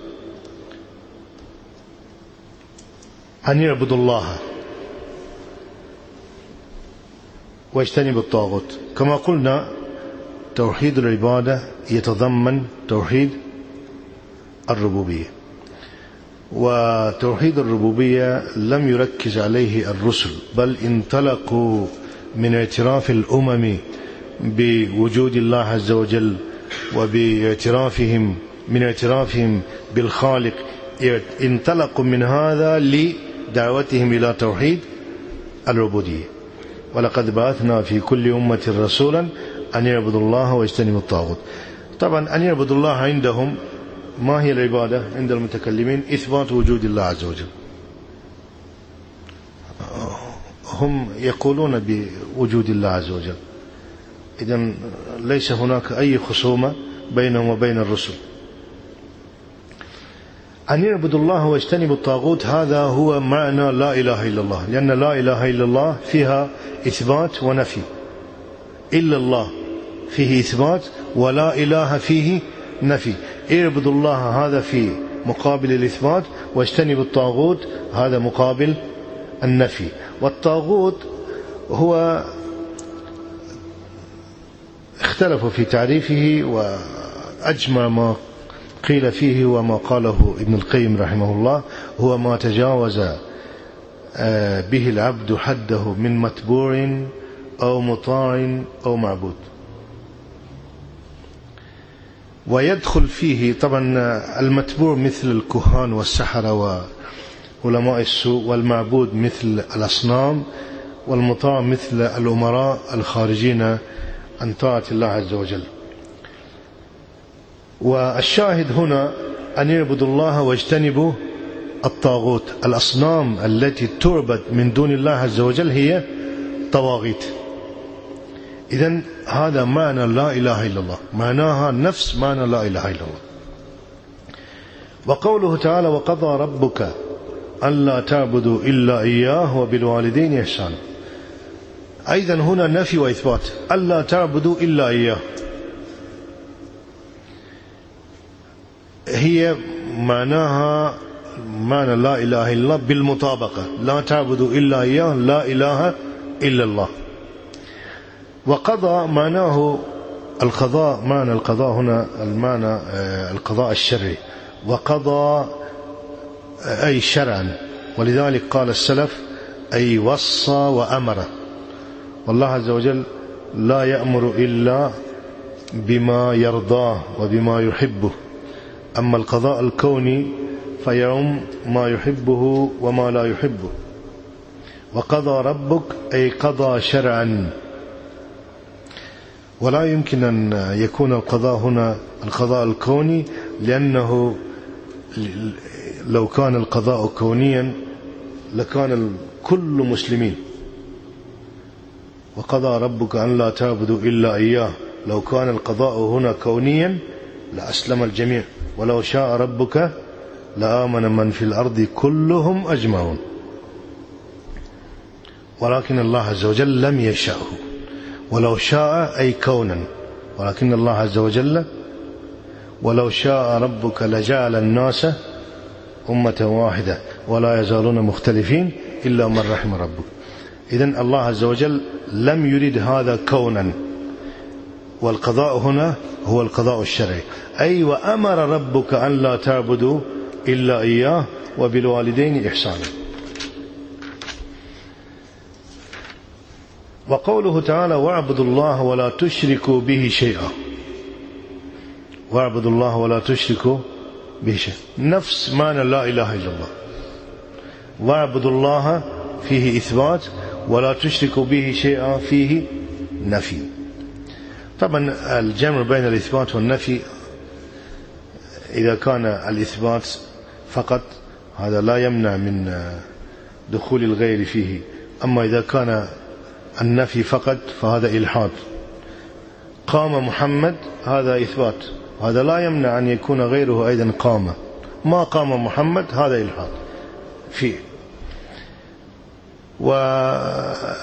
أن يعبدوا الله واجتنبوا الطاغوت. كما قلنا توحيد العبادة يتضمن توحيد الربوبية، وتوحيد الربوبية لم يركز عليه الرسل، بل انطلقوا من اعتراف الأمم بوجود الله عز وجل، وباعترافهم من اعترافهم بالخالق، انطلقوا من هذا دعوتهم إلى توحيد العبودية. ولقد بعثنا في كل أمة رسولا أن يعبدوا الله واجتنبوا الطاغوت. طبعا أن يعبدوا الله عندهم ما هي العبادة عند المتكلمين؟ إثبات وجود الله عز وجل. هم يقولون بوجود الله عز وجل، إذن ليس هناك أي خصومة بينهم وبين الرسل. أن يعبدوا الله واجتنبوا الطاغوت هذا هو معنى لا إله إلا الله، لأن لا إله إلا الله فيها إثبات ونفي. إلا الله فيه إثبات، ولا إله فيه نفي. اعبدوا الله هذا في مقابل الإثبات، واجتنبوا الطاغوت هذا مقابل النفي. والطاغوت هو اختلفوا في تعريفه، وأجمع ما قيل فيه وما قاله ابن القيم رحمه الله هو ما تجاوز به العبد حده من متبوع أو مطاع أو معبود. ويدخل فيه طبعا المتبوع مثل الكهان والسحرة وعلماء السوء، والمعبود مثل الأصنام، والمطاع مثل الأمراء الخارجين عن طاعة الله عز وجل. والشاهد هنا أن يعبدوا الله واجتنبوا الطاغوت. الأصنام التي تعبد من دون الله عز وجل هي طواغيت. إذن هذا معنى لا إله إلا الله، معناها نفس معنى لا إله إلا الله. وقوله تعالى وقضى ربك ألا تعبدوا إلا إياه وبالوالدين إحسانا، أيضا هنا نفي وإثبات. ألا تعبدوا إلا إياه هي معناها معنى لا إله إلا الله بالمطابقة، لا تعبدوا إلا إياه، لا إله إلا الله. وقضى معناه القضاء، معنى القضاء هنا المعنى القضاء الشرعي، وقضى أي شرعا، ولذلك قال السلف أي وصى وأمر. والله عز وجل لا يأمر إلا بما يرضاه وبما يحبه، أما القضاء الكوني فيعم ما يحبه وما لا يحبه. وقضى ربك أي قضى شرعا، ولا يمكن أن يكون القضاء هنا القضاء الكوني، لأنه لو كان القضاء كونيا لكان الكل مسلمين. وقضى ربك أن لا تعبدوا إلا إياه، لو كان القضاء هنا كونيا لأسلم الجميع، ولو شاء ربك لآمن من في الأرض كلهم أجمعون. ولكن الله عز وجل لم يشاءه، ولو شاء أي كونا، ولكن الله عز وجل ولو شاء ربك لجعل الناس أمة واحدة ولا يزالون مختلفين إلا من رحم ربك. إذن الله عز وجل لم يريد هذا كونا، والقضاء هنا هو القضاء الشرعي. أي وأمر ربك أن لا تعبدوا إلا إياه وبالوالدين إحسانا. وقوله تعالى واعبدوا الله ولا تشركوا به شيئا، واعبدوا الله ولا تشركوا به شيئا نفس معنى لا إله إلا الله. واعبدوا الله فيه إثبات، ولا تشركوا به شيئا فيه نفي. طبعا الجمع بين الإثبات والنفي إذا كان الإثبات فقط هذا لا يمنع من دخول الغير فيه، أما إذا كان النفي فقط فهذا إلحاد. قام محمد هذا إثبات، هذا لا يمنع أن يكون غيره أيضا قام. ما قام محمد هذا إلحاد فيه. وإذا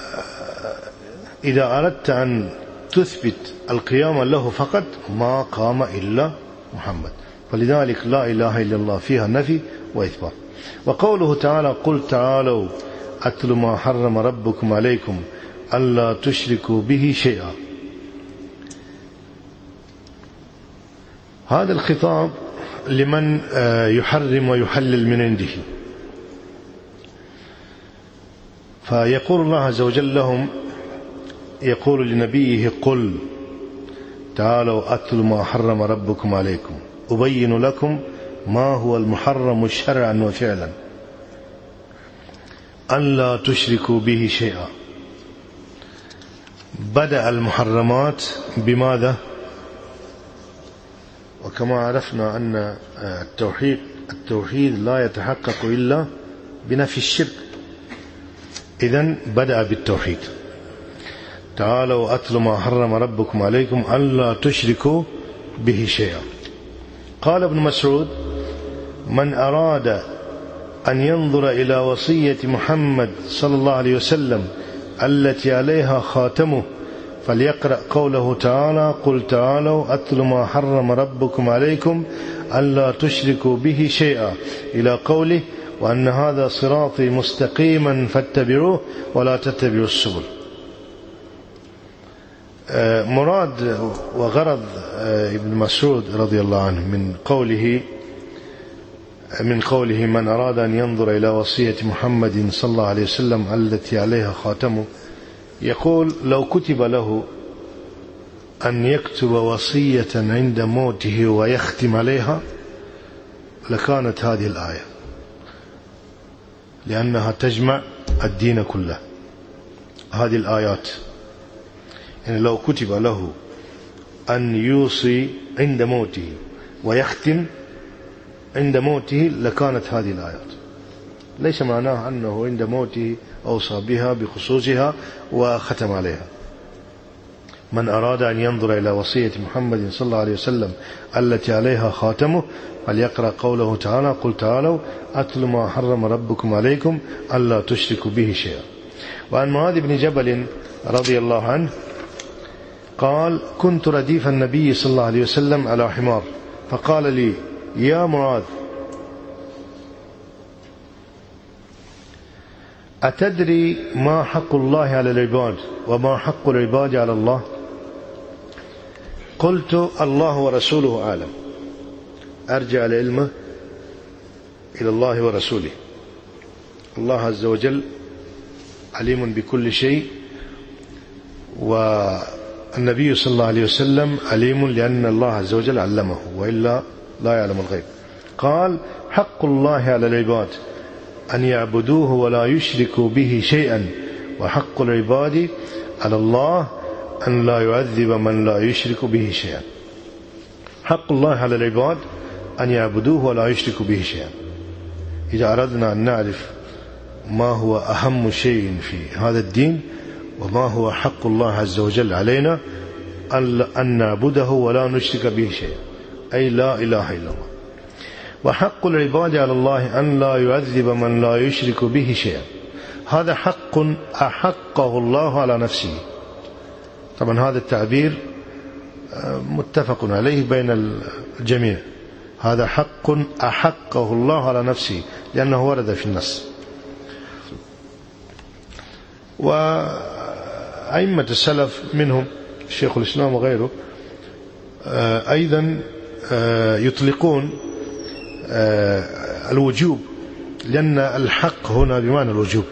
أردت أن تثبت القيام له فقط ما قام إلا محمد، فلذلك لا إله إلا الله فيها نفي وإثبات. وقوله تعالى قل تعالوا أتل ما حرم ربكم عليكم ألا تشركوا به شيئا، هذا الخطاب لمن يحرم ويحلل من عنده. فيقول الله عز وجل لهم، يقول لنبيه قل تعالوا أتل ما حرم ربكم عليكم أبين لكم ما هو المحرم شرعا وفعلا. أن لا تشركوا به شيئا. بدأ المحرمات بماذا؟ وكما عرفنا أن التوحيد التوحيد لا يتحقق إلا بنفي الشرك، إذن بدأ بالتوحيد. تعالوا أتل ما حرم ربكم عليكم ألا تشركوا به شيئا. قال ابن مسعود: من أراد أن ينظر إلى وصية محمد صلى الله عليه وسلم التي عليها خاتمه فليقرأ قوله تعالى: قل تعالوا أتل ما حرم ربكم عليكم ألا تشركوا به شيئا، إلى قوله: وأن هذا صراطي مستقيما فاتبعوه ولا تتبعوا السبل. مراد وغرض ابن مسعود رضي الله عنه من قوله من قوله من أراد أن ينظر إلى وصية محمد صلى الله عليه وسلم التي عليها خاتمه، يقول: لو كتب له أن يكتب وصية عند موته ويختم عليها لكانت هذه الآية، لأنها تجمع الدين كله. هذه الآيات يعني لو كتب له أن يوصي عند موته ويختم عند موته لكانت هذه الآيات. ليس معناه أنه عند موته أوصى بها بخصوصها وختم عليها. من أراد أن ينظر إلى وصية محمد صلى الله عليه وسلم التي عليها خاتمه فليقرأ قوله تعالى: قل تعالوا أتل ما حرم ربكم عليكم ألا تشركوا به شيئا. وعن معاذ بن جبل رضي الله عنه قال: كنت رديف النبي صلى الله عليه وسلم على حمار، فقال لي: يا معاذ، أتدري ما حق الله على العباد وما حق العباد على الله؟ قلت: الله ورسوله أعلم. أرجع العلم إلى الله ورسوله. الله عز وجل عليم بكل شيء، والنبي صلى الله عليه وسلم عليم لأن الله عز وجل علمه، وإلا لا يعلم الغيب. قال: حق الله على العباد أن يعبدوه ولا يشركوا به شيئا، وحق العباد على الله أن لا يعذب من لا يشرك به شيئا. حق الله على العباد أن يعبدوه ولا يشركوا به شيئا. إذا أردنا أن نعرف ما هو أهم شيء في هذا الدين وما هو حق الله عز وجل علينا، أن نعبده ولا نشرك به شيئا، أي لا إله إلا الله. وحق العباد على الله أن لا يعذب من لا يشرك به شيئا. هذا حق أحقه الله على نفسه. طبعا هذا التعبير متفق عليه بين الجميع. هذا حق أحقه الله على نفسه لأنه ورد في النص. وأئمة السلف منهم شيخ الإسلام وغيره أيضا يطلقون الوجوب، لأن الحق هنا بمعنى الوجوب.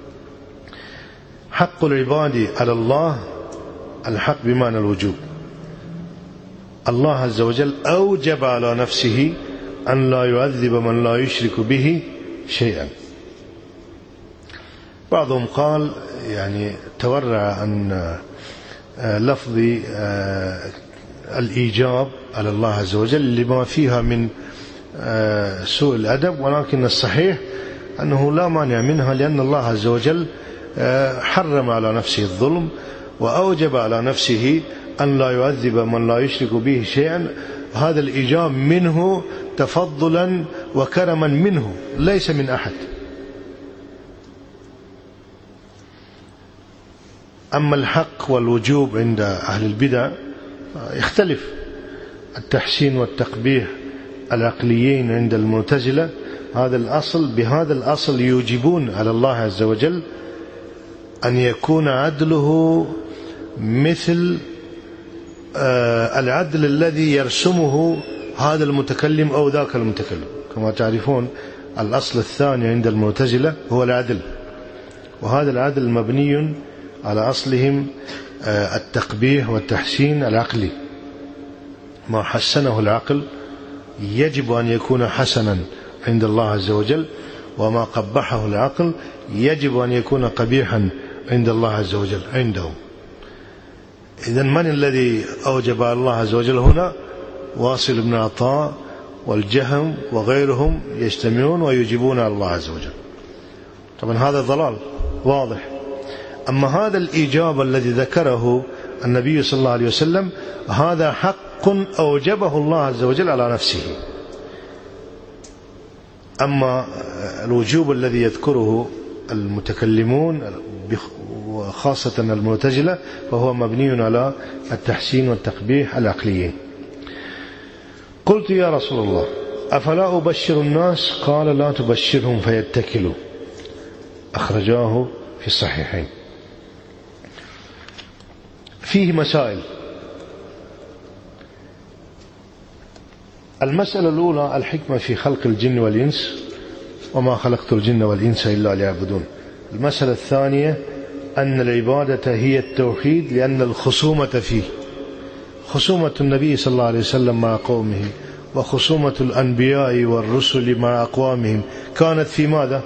حق العباد على الله الحق بمعنى الوجوب. الله عز وجل أوجب على نفسه أن لا يعذب من لا يشرك به شيئا. بعضهم قال يعني تورع عن لفظ الإيجاب على الله عز وجل لما فيها من سوء الأدب، ولكن الصحيح أنه لا مانع منها، لأن الله عز وجل حرم على نفسه الظلم وأوجب على نفسه أن لا يعذب من لا يشرك به شيئا. هذا الإيجاب منه تفضلا وكرما منه، ليس من أحد. أما الحق والوجوب عند أهل البدع يختلف. التحسين والتقبيح العقليين عند المعتزلة هذا الأصل، بهذا الأصل يوجبون على الله عز وجل أن يكون عدله مثل العدل الذي يرسمه هذا المتكلم أو ذاك المتكلم. كما تعرفون الأصل الثاني عند المعتزلة هو العدل، وهذا العدل مبني على أصلهم التقبيح والتحسين العقلي. ما حسنه العقل يجب أن يكون حسنا عند الله عز وجل، وما قبحه العقل يجب أن يكون قبيحا عند الله عز وجل عندهم. إذن من الذي أوجب الله عز وجل هنا؟ واصل بن عطاء والجهم وغيرهم يجتمعون ويجيبون على الله عز وجل. طبعا هذا ضلال واضح. أما هذا الإيجاب الذي ذكره النبي صلى الله عليه وسلم هذا حق أوجبه الله عز وجل على نفسه. أما الوجوب الذي يذكره المتكلمون وخاصة المعتزلة فهو مبني على التحسين والتقبيح العقليين. قلت يا رسول الله أفلا أبشر الناس؟ قال لا تبشرهم فيتكلوا. أخرجاه في الصحيحين. فيه مسائل. المسألة الأولى الحكمة في خلق الجن والإنس وما خلقت الجن والإنس إلا ليعبدون. المسألة الثانية أن العبادة هي التوحيد لأن الخصومة فيه، خصومة النبي صلى الله عليه وسلم مع قومه وخصومة الأنبياء والرسل مع أقوامهم كانت في ماذا؟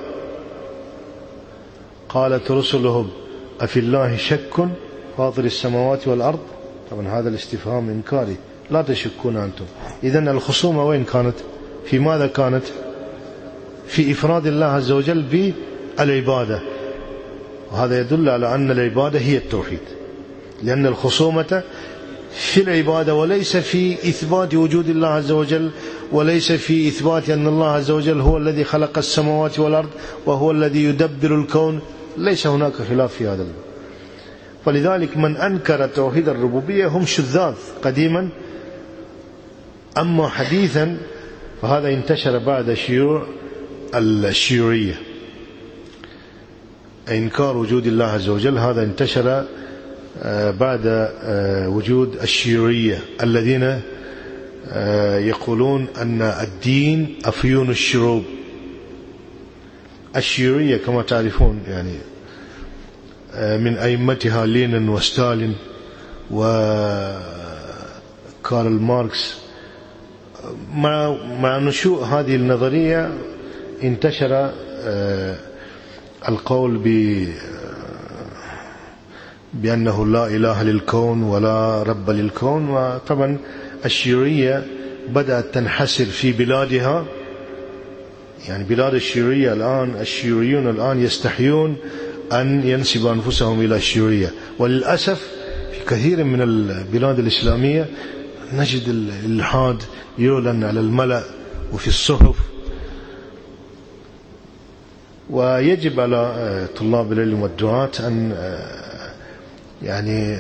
قالت رسلهم أفي الله شك فاطر السماوات والأرض. طبعا هذا الاستفهام إنكاري، لا تشكون أنتم. إذن الخصومة وين كانت؟ في ماذا كانت؟ في إفراد الله عز وجل بالعبادة، وهذا يدل على أن العبادة هي التوحيد، لأن الخصومة في العبادة وليس في إثبات وجود الله عز وجل، وليس في إثبات أن الله عز وجل هو الذي خلق السماوات والأرض وهو الذي يدبر الكون. ليس هناك خلاف في هذا. فلذلك من أنكر توحيد الربوبية هم شذاذ قديما. أما حديثا فهذا انتشر بعد شيوع الشيوعية، إنكار وجود الله عز وجل. هذا انتشر بعد وجود الشيوعية الذين يقولون أن الدين أفيون الشروب. الشيوعية كما تعرفون يعني من أئمتها لينين وستالين وكارل ماركس. مع مع نشوء هذه النظرية انتشر القول ب بأنه لا إله للكون ولا رب للكون. وطبعا الشيوعية بدأت تنحسر في بلادها، يعني بلاد الشيوعية الآن الشيوعيون الآن يستحيون أن ينسبوا أنفسهم إلى الشيوعية. وللأسف في كثير من البلاد الإسلامية نجد الإلحاد يعلن على الملأ وفي الصحف. ويجب على طلاب العلم والدعاة أن يعني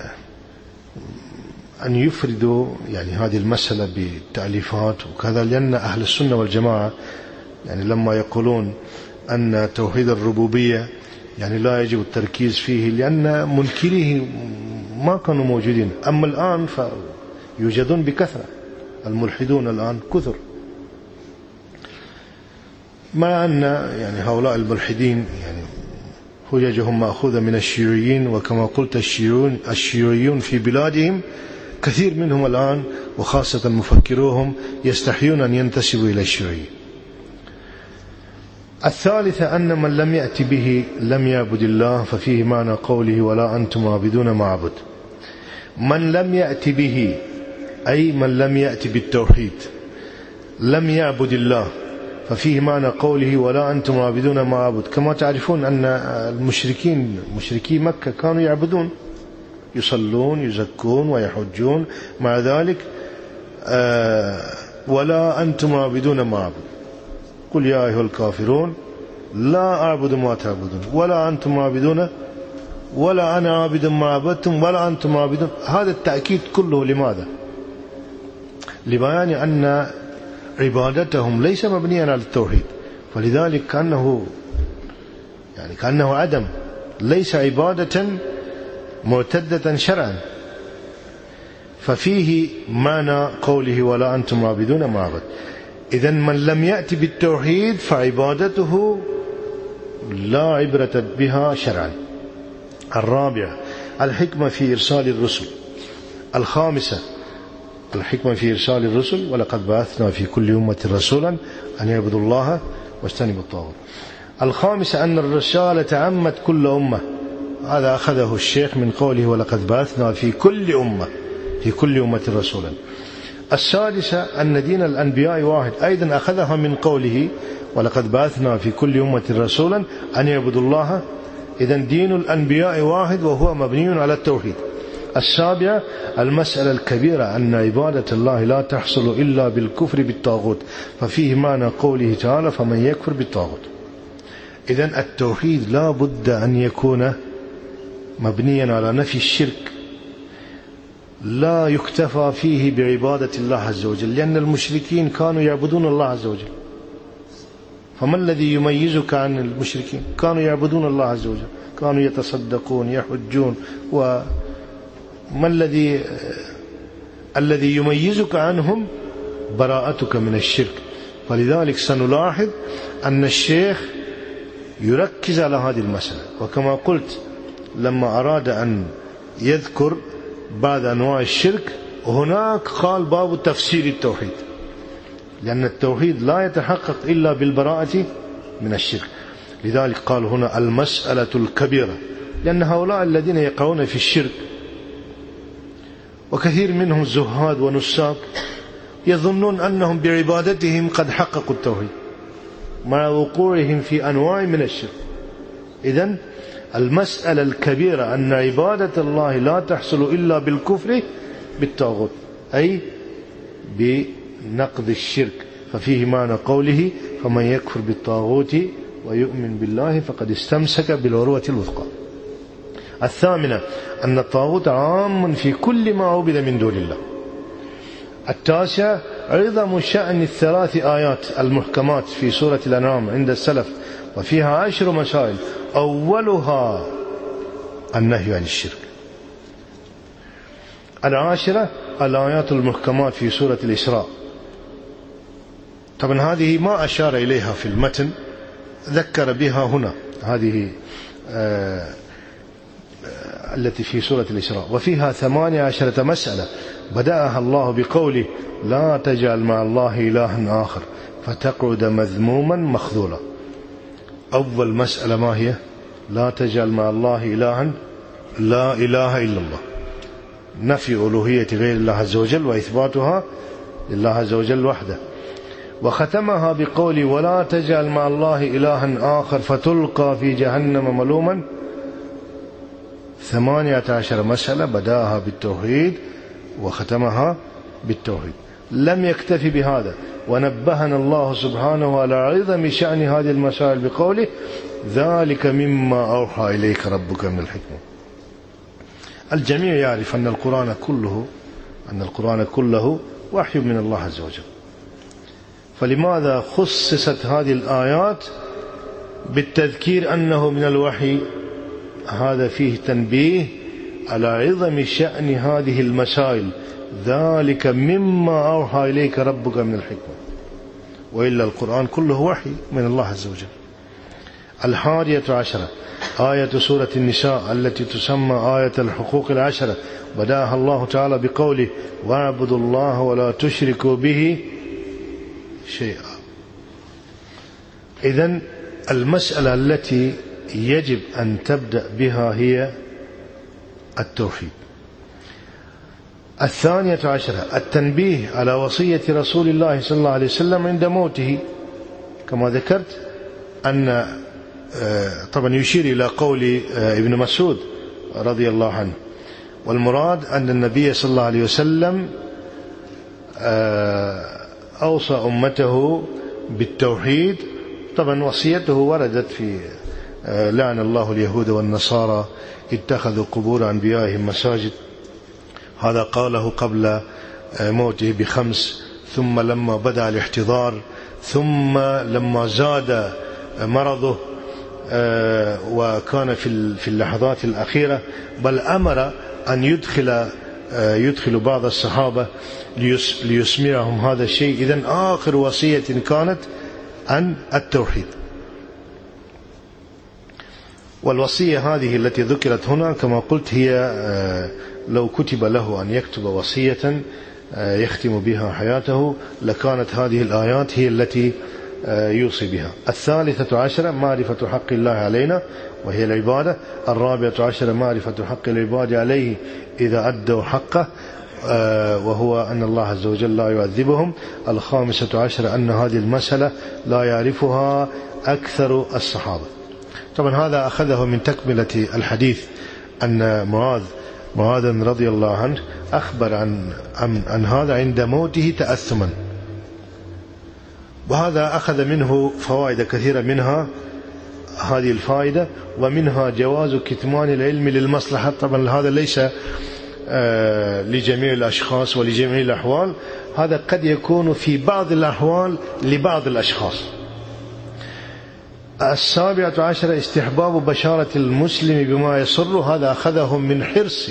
أن يفردوا يعني هذه المسألة بتأليفات وكذا، لأن أهل السنة والجماعة يعني لما يقولون أن توحيد الربوبية يعني لا يجب التركيز فيه لأن منكريه ما كانوا موجودين. أما الآن فيوجدون بكثرة، الملحدون الآن كثر، مع أن يعني هؤلاء الملحدين يعني حججهم مأخوذة من الشيوعيين. وكما قلت الشيوعيون الشيوعيون في بلادهم كثير منهم الآن وخاصة مفكروهم يستحيون أن ينتسبوا إلى الشيوعية. الثالثة أن من لم يأتي به لم يعبد الله، ففيه معنى قوله ولا أنتم عابدون ما أعبد. من لم يأتي به أي من لم يأتي بالتوحيد لم يعبد الله، ففيه معنى قوله ولا أنتم عابدون ما أعبد. كما تعرفون أن المشركين مشركي مكة كانوا يعبدون، يصلون يزكون ويحجون، مع ذلك آه ولا أنتم عابدون ما أعبد. قل يا أيها الكافرون لا أعبد ما تعبدون ولا أنتم عابدون ولا أنا عابد ما عبدتم ولا أنتم عابدون. هذا التأكيد كله لماذا؟ لبيان أن عبادتهم ليس مبنيا على التوحيد، فلذلك كأنه يعني كأنه عدم، ليس عبادة معتدة شرعا. ففيه معنى قوله ولا أنتم عابدون ما عبد. إذن من لم يأتي بالتوحيد فعبادته لا عبرة بها شرعا. الرابعة الحكمة في إرسال الرسل. الخامسة الحكمة في إرسال الرسل ولقد بعثنا في كل أمة رسولا أن يعبدوا الله واجتنبوا الطاغوت. الخامسة أن الرسالة عمت كل أمة، هذا أخذه الشيخ من قوله ولقد بعثنا في كل أمة في كل أمة رسولا. السادسة أن دين الأنبياء واحد، أيضا أخذها من قوله ولقد بعثنا في كل أمة رسولا أن يعبدوا الله، إذن دين الأنبياء واحد وهو مبني على التوحيد. السابعة المسألة الكبيرة أن عبادة الله لا تحصل إلا بالكفر بالطاغوت، ففيه معنى قوله تعالى فمن يكفر بالطاغوت. إذن التوحيد لا بد أن يكون مبنيا على نفي الشرك، لا يكتفى فيه بعبادة الله عز وجل، لأن المشركين كانوا يعبدون الله عز وجل. فما الذي يميزك عن المشركين؟ كانوا يعبدون الله عز وجل، كانوا يتصدقون يحجون. وما الذي الذي يميزك عنهم؟ براءتك من الشرك. فلذلك سنلاحظ أن الشيخ يركز على هذه المسألة. وكما قلت لما أراد أن يذكر بعض أنواع الشرك هناك قال باب تفسير التوحيد، لأن التوحيد لا يتحقق إلا بالبراءة من الشرك. لذلك قال هنا المسألة الكبيرة، لأن هؤلاء الذين يقعون في الشرك وكثير منهم زهاد ونساك يظنون أنهم بعبادتهم قد حققوا التوحيد مع وقوعهم في أنواع من الشرك. إذن المسألة الكبيرة أن عبادة الله لا تحصل إلا بالكفر بالطاغوت، أي بنقض الشرك. ففيه معنى قوله فمن يكفر بالطاغوت ويؤمن بالله فقد استمسك بالعروة الوثقى. الثامنة أن الطاغوت عام في كل ما عبد من دون الله. التاسعة عظم شأن الثلاث آيات المحكمات في سورة الأنعام عند السلف، وفيها عشر مسائل، أولها النهي عن الشرك. العاشرة الآيات المحكمات في سورة الإسراء. طبعا هذه ما أشار إليها في المتن، ذكر بها هنا، هذه آه التي في سورة الإسراء. وفيها ثمانية عشرة مسألة بدأها الله بقوله لا تجعل مع الله إلها آخر فتقعد مذموما مخذولا. أول مسألة ما هي؟ لا تجعل مع الله إلها، لا إله إلا الله، نفي ألوهية غير الله عز وجل وإثباتها لله عز وجل وحده. وختمها بقول ولا تجعل مع الله إلها آخر فتلقى في جهنم ملوما. ثمانية عشر مسألة بداها بالتوحيد وختمها بالتوحيد. لم يكتفي بهذا، ونبهنا الله سبحانه على عظم شأن هذه المسائل بقوله ذلك مما أوحى إليك ربك من الحكمة. الجميع يعرف أن القرآن كله أن القرآن كله وحي من الله عز وجل، فلماذا خصصت هذه الآيات بالتذكير أنه من الوحي؟ هذا فيه تنبيه على عظم شأن هذه المسائل، ذلك مما أوحى إليك ربك من الحكمة، وإلا القرآن كله وحي من الله عز وجل. الحادية عشرة آية سورة النساء التي تسمى آية الحقوق العشرة، بدأها الله تعالى بقوله واعبدوا الله ولا تشركوا به شيئا. إذن المسألة التي يجب أن تبدأ بها هي التوحيد. الثانية عشرة التنبيه على وصية رسول الله صلى الله عليه وسلم عند موته، كما ذكرت أن طبعا يشير إلى قول ابن مسعود رضي الله عنه، والمراد أن النبي صلى الله عليه وسلم أوصى أمته بالتوحيد. طبعا وصيته وردت في لعن الله اليهود والنصارى اتخذوا قبور أنبيائهم مساجد، هذا قاله قبل موته بخمس، ثم لما بدأ الاحتضار، ثم لما زاد مرضه وكان في اللحظات الأخيرة، بل أمر أن يدخل يدخل بعض الصحابة ليسمعهم هذا الشيء. إذن آخر وصية كانت عن التوحيد. والوصية هذه التي ذكرت هنا كما قلت هي لو كتب له أن يكتب وصية يختم بها حياته لكانت هذه الآيات هي التي يوصي بها. الثالثة عشرة معرفة حق الله علينا وهي العبادة. الرابعة عشرة معرفة حق العباد عليه إذا أدوا حقه وهو أن الله عز وجل لا يعذبهم. الخامسة عشرة أن هذه المسألة لا يعرفها أكثر الصحابة. طبعا هذا أخذه من تكملة الحديث أن معاذ معاذ رضي الله عنه أخبر عن, عن, عن هذا عند موته تأثما، وهذا أخذ منه فوائد كثيرة، منها هذه الفائدة ومنها جواز كتمان العلم للمصلحة. طبعا هذا ليس آه لجميع الأشخاص ولجميع الأحوال، هذا قد يكون في بعض الأحوال لبعض الأشخاص. السابعة عشر استحباب بشارة المسلم بما يسر. هذا أخذه من حرص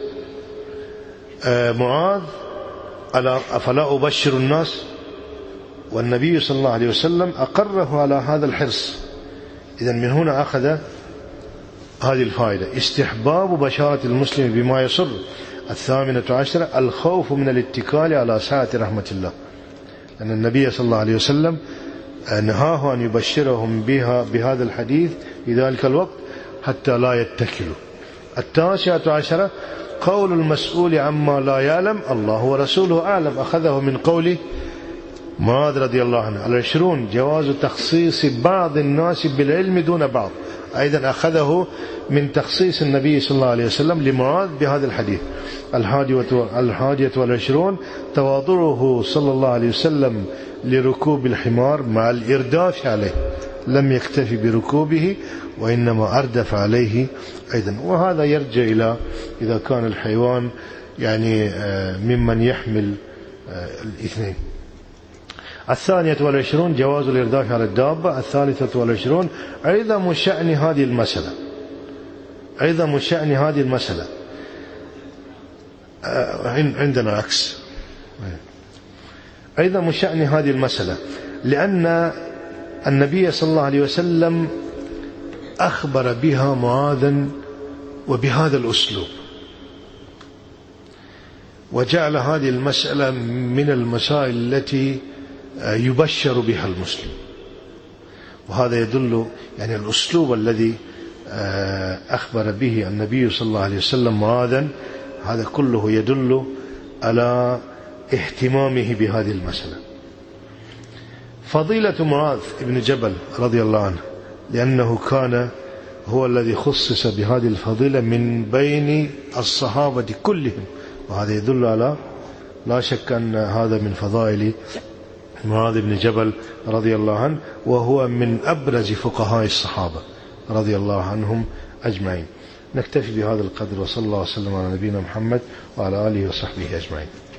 آه معاذ على أفلا أبشر الناس، والنبي صلى الله عليه وسلم أقره على هذا الحرص. إذن من هنا أخذ هذه الفائدة، استحباب بشارة المسلم بما يسر. الثامنة عشرة الخوف من الاتكال على سعة رحمة الله، أن النبي صلى الله عليه وسلم نهاه أن يبشرهم بها بهذا الحديث في ذلك الوقت حتى لا يتكلوا. التاسعة عشرة قول المسؤول عما لا يعلم الله ورسوله أعلم. أخذه من قول معاذ رضي الله عنه. العشرون جواز تخصيص بعض الناس بالعلم دون بعض. أيضا أخذه من تخصيص النبي صلى الله عليه وسلم لمعاذ بهذا الحديث. الحادية والعشرون تواضعه صلى الله عليه وسلم لركوب الحمار مع الإرداف عليه، لم يكتفي بركوبه وإنما أردف عليه أيضا، وهذا يرجع إلى إذا كان الحيوان يعني ممن يحمل الاثنين. الثانية والعشرون جواز الإرداف على الدابة. الثالثة والعشرون عظم شأن هذه المسألة، عظم شأن هذه المسألة. عندنا عكس، عظم شأن هذه المسألة، لأن النبي صلى الله عليه وسلم أخبر بها معاذا وبهذا الأسلوب، وجعل هذه المسألة من المسائل التي يبشر بها المسلم. وهذا يدل يعني الأسلوب الذي أخبر به النبي صلى الله عليه وسلم معاذا، هذا كله يدل على اهتمامه بهذه المسألة. فضيلة معاذ بن جبل رضي الله عنه، لأنه كان هو الذي خصص بهذه الفضيلة من بين الصحابة كلهم، وهذا يدل على لا شك أن هذا من فضائل معاذ بن جبل رضي الله عنه، وهو من أبرز فقهاء الصحابة رضي الله عنهم أجمعين. نكتفي بهذا القدر، وصلى الله وسلم على نبينا محمد وعلى آله وصحبه أجمعين.